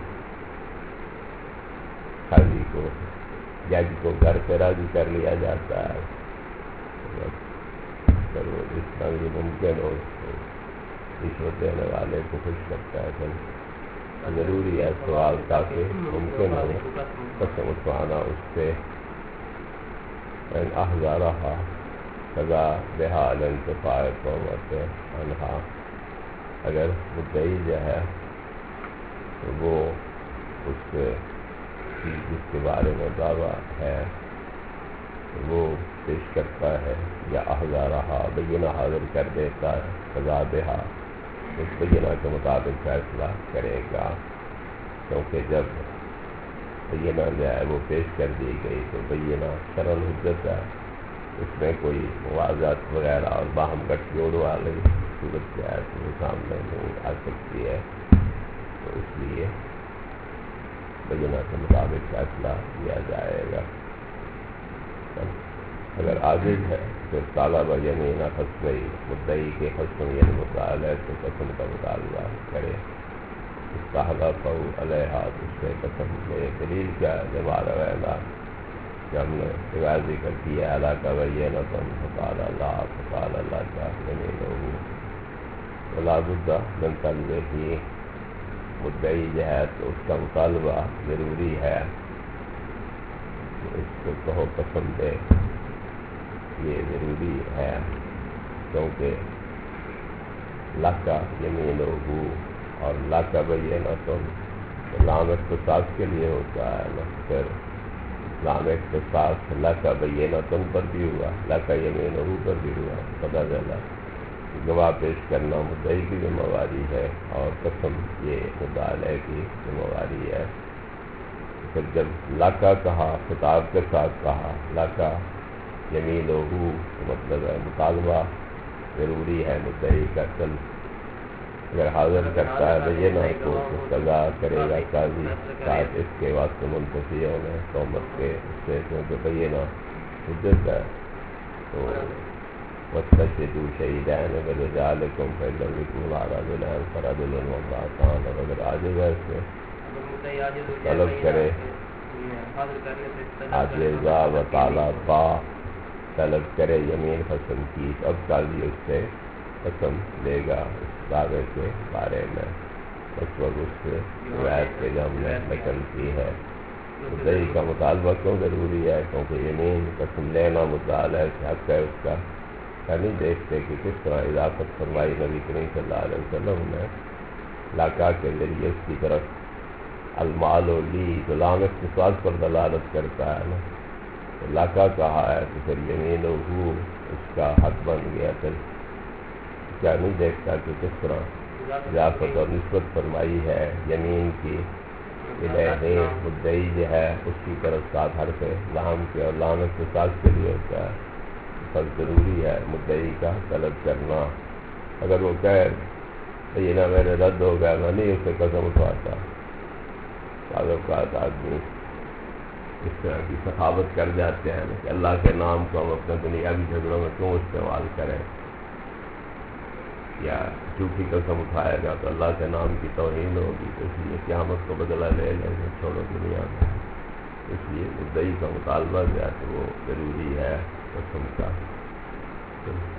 قاضی کو جج کو گھر پہ راضی کر لیا جاتا ہے. پھر وہ جس طرح یہ ممکن ہو رشوت دینے والے کو خوش کرتا ہے. پھر ضروری ہے سوال تاکہ ممکن ہو قسم اٹھوانا اس سے. احذارها سزا بہا الانتفاع قومت انہا. اگر مدعی جو ہے تو وہ اس چیز جس کے بارے میں دعویٰ ہے وہ پیش کرتا ہے یا احذارها بینہ حاضر کر دیتا ہے، سزا بہا اس بینہ کے مطابق فیصلہ کرے گا. کیونکہ جب بینہ جو ہے وہ پیش کر دی گئی تو بینہ شرعاً حجت ہے، اس میں کوئی موازات وغیرہ اور باہم گٹ جوڑ والی صورت جو ہے تو وہ سامنے نہیں آ سکتی ہے. تو اس لیے بینہ کے مطابق فیصلہ کیا جائے گا. اگر عاجز ہے تو طالب یمین خصمی مدعی کے خصم یعنی مطالعہ سے قسم کا مطالبہ کرے. استحلف علیہ اس سے قسم لے. دلیل کیا ہے؟ جواب ویلا کہ ہم نے روایت ذکر کیا اللہ کا بینہ فقال اللہ کا یمین ولا بد من طلبہ مدعی جو ہے تو اس کا مطالبہ ضروری ہے کہ اس کو کہو قسم دے، یہ ضروری ہے، کیونکہ لکا یمینہ اور لکا بینۃ لام اختصاص کے لیے ہوتا ہے نا، پھر لام اختصاص لکا بینۃ پر بھی ہوا، لکا یمینہ پر بھی ہوا، پتہ چلا گواہ پیش کرنا مدعی کی ذمہ واری ہے اور قسم یہ مدعا علیہ کی ذمہ واری ہے۔ پھر جب لکا کہا خطاب کے ساتھ کہا لکا یمینہ مطلب ہے مطالبہ ضروری ہے مدعی کا، چل اگر حاضر کرتا ہے بینہ کو قضا کرے گا قاضی ساتھ اس کے واسطے منتفی ہونے تہمت کے، اس سے کیونکہ بینہ حجت ہے تو وَاسْتَشْهِدُوا شَهِيدَيْنِ مِن رِجَالِكُمْ فَإِن لَّمْ يَكُونَا رَجُلَيْنِ فَرَجُلٌ وَامْرَأَتَانِ، اور اگر عاجز ہے اس سے طلب کرے عاجزہ و طالبہ طلب کرے یمین قسم کی، اب قاضی اس سے قسم لے گا اس دعوے کے بارے میں، اس وقت اس سے روایت کے جو ہم نے نقل کی ہے۔ مدعی کا مطالبہ کیوں ضروری ہے؟ کیونکہ یمین قسم لینا مدعا علیہ سے حق ہے اس کا نہیں دیکھتے کہ کس طرح اضافت فرمائی نبی کریم صلی اللہ علیہ وسلم نے لکا کے ذریعے اس کی طرف المال و لی غلام اختصاص پر دلالت کرتا ہے نا، تو لکا کہا ہے تو پھر یمین اس کا حق بن گیا، پھر کیا نہیں دیکھتا کہ کس طرح اضافت اور نسبت فرمائی ہے یمین کی الہ مدعی جو ہے اس کی طرف ساتھ حرف لام کے اور لام اختصاص کے لیے ہوتا ہے، بس ضروری ہے مدعی کا طلب کرنا۔ اگر وہ کہے یہ نہ میرے رد ہو گیا میں نہیں اسے قسم اٹھاتا، بعض اوقات آدمی اس طرح کی سخاوت کر جاتے ہیں کہ اللہ کے نام کو ہم اپنے دنیاوی جھگڑوں میں کیوں استعمال کریں، یا جھوٹی قسم اٹھائے گا تو اللہ کے نام کی توہین ہوگی، تو اس لیے قیامت کو بدلہ لے لیں گے، چھوڑو دنیا میں۔ اس لیے مدعی کا مطالبہ جو ہے تو وہ ضروری ہے قسم کا۔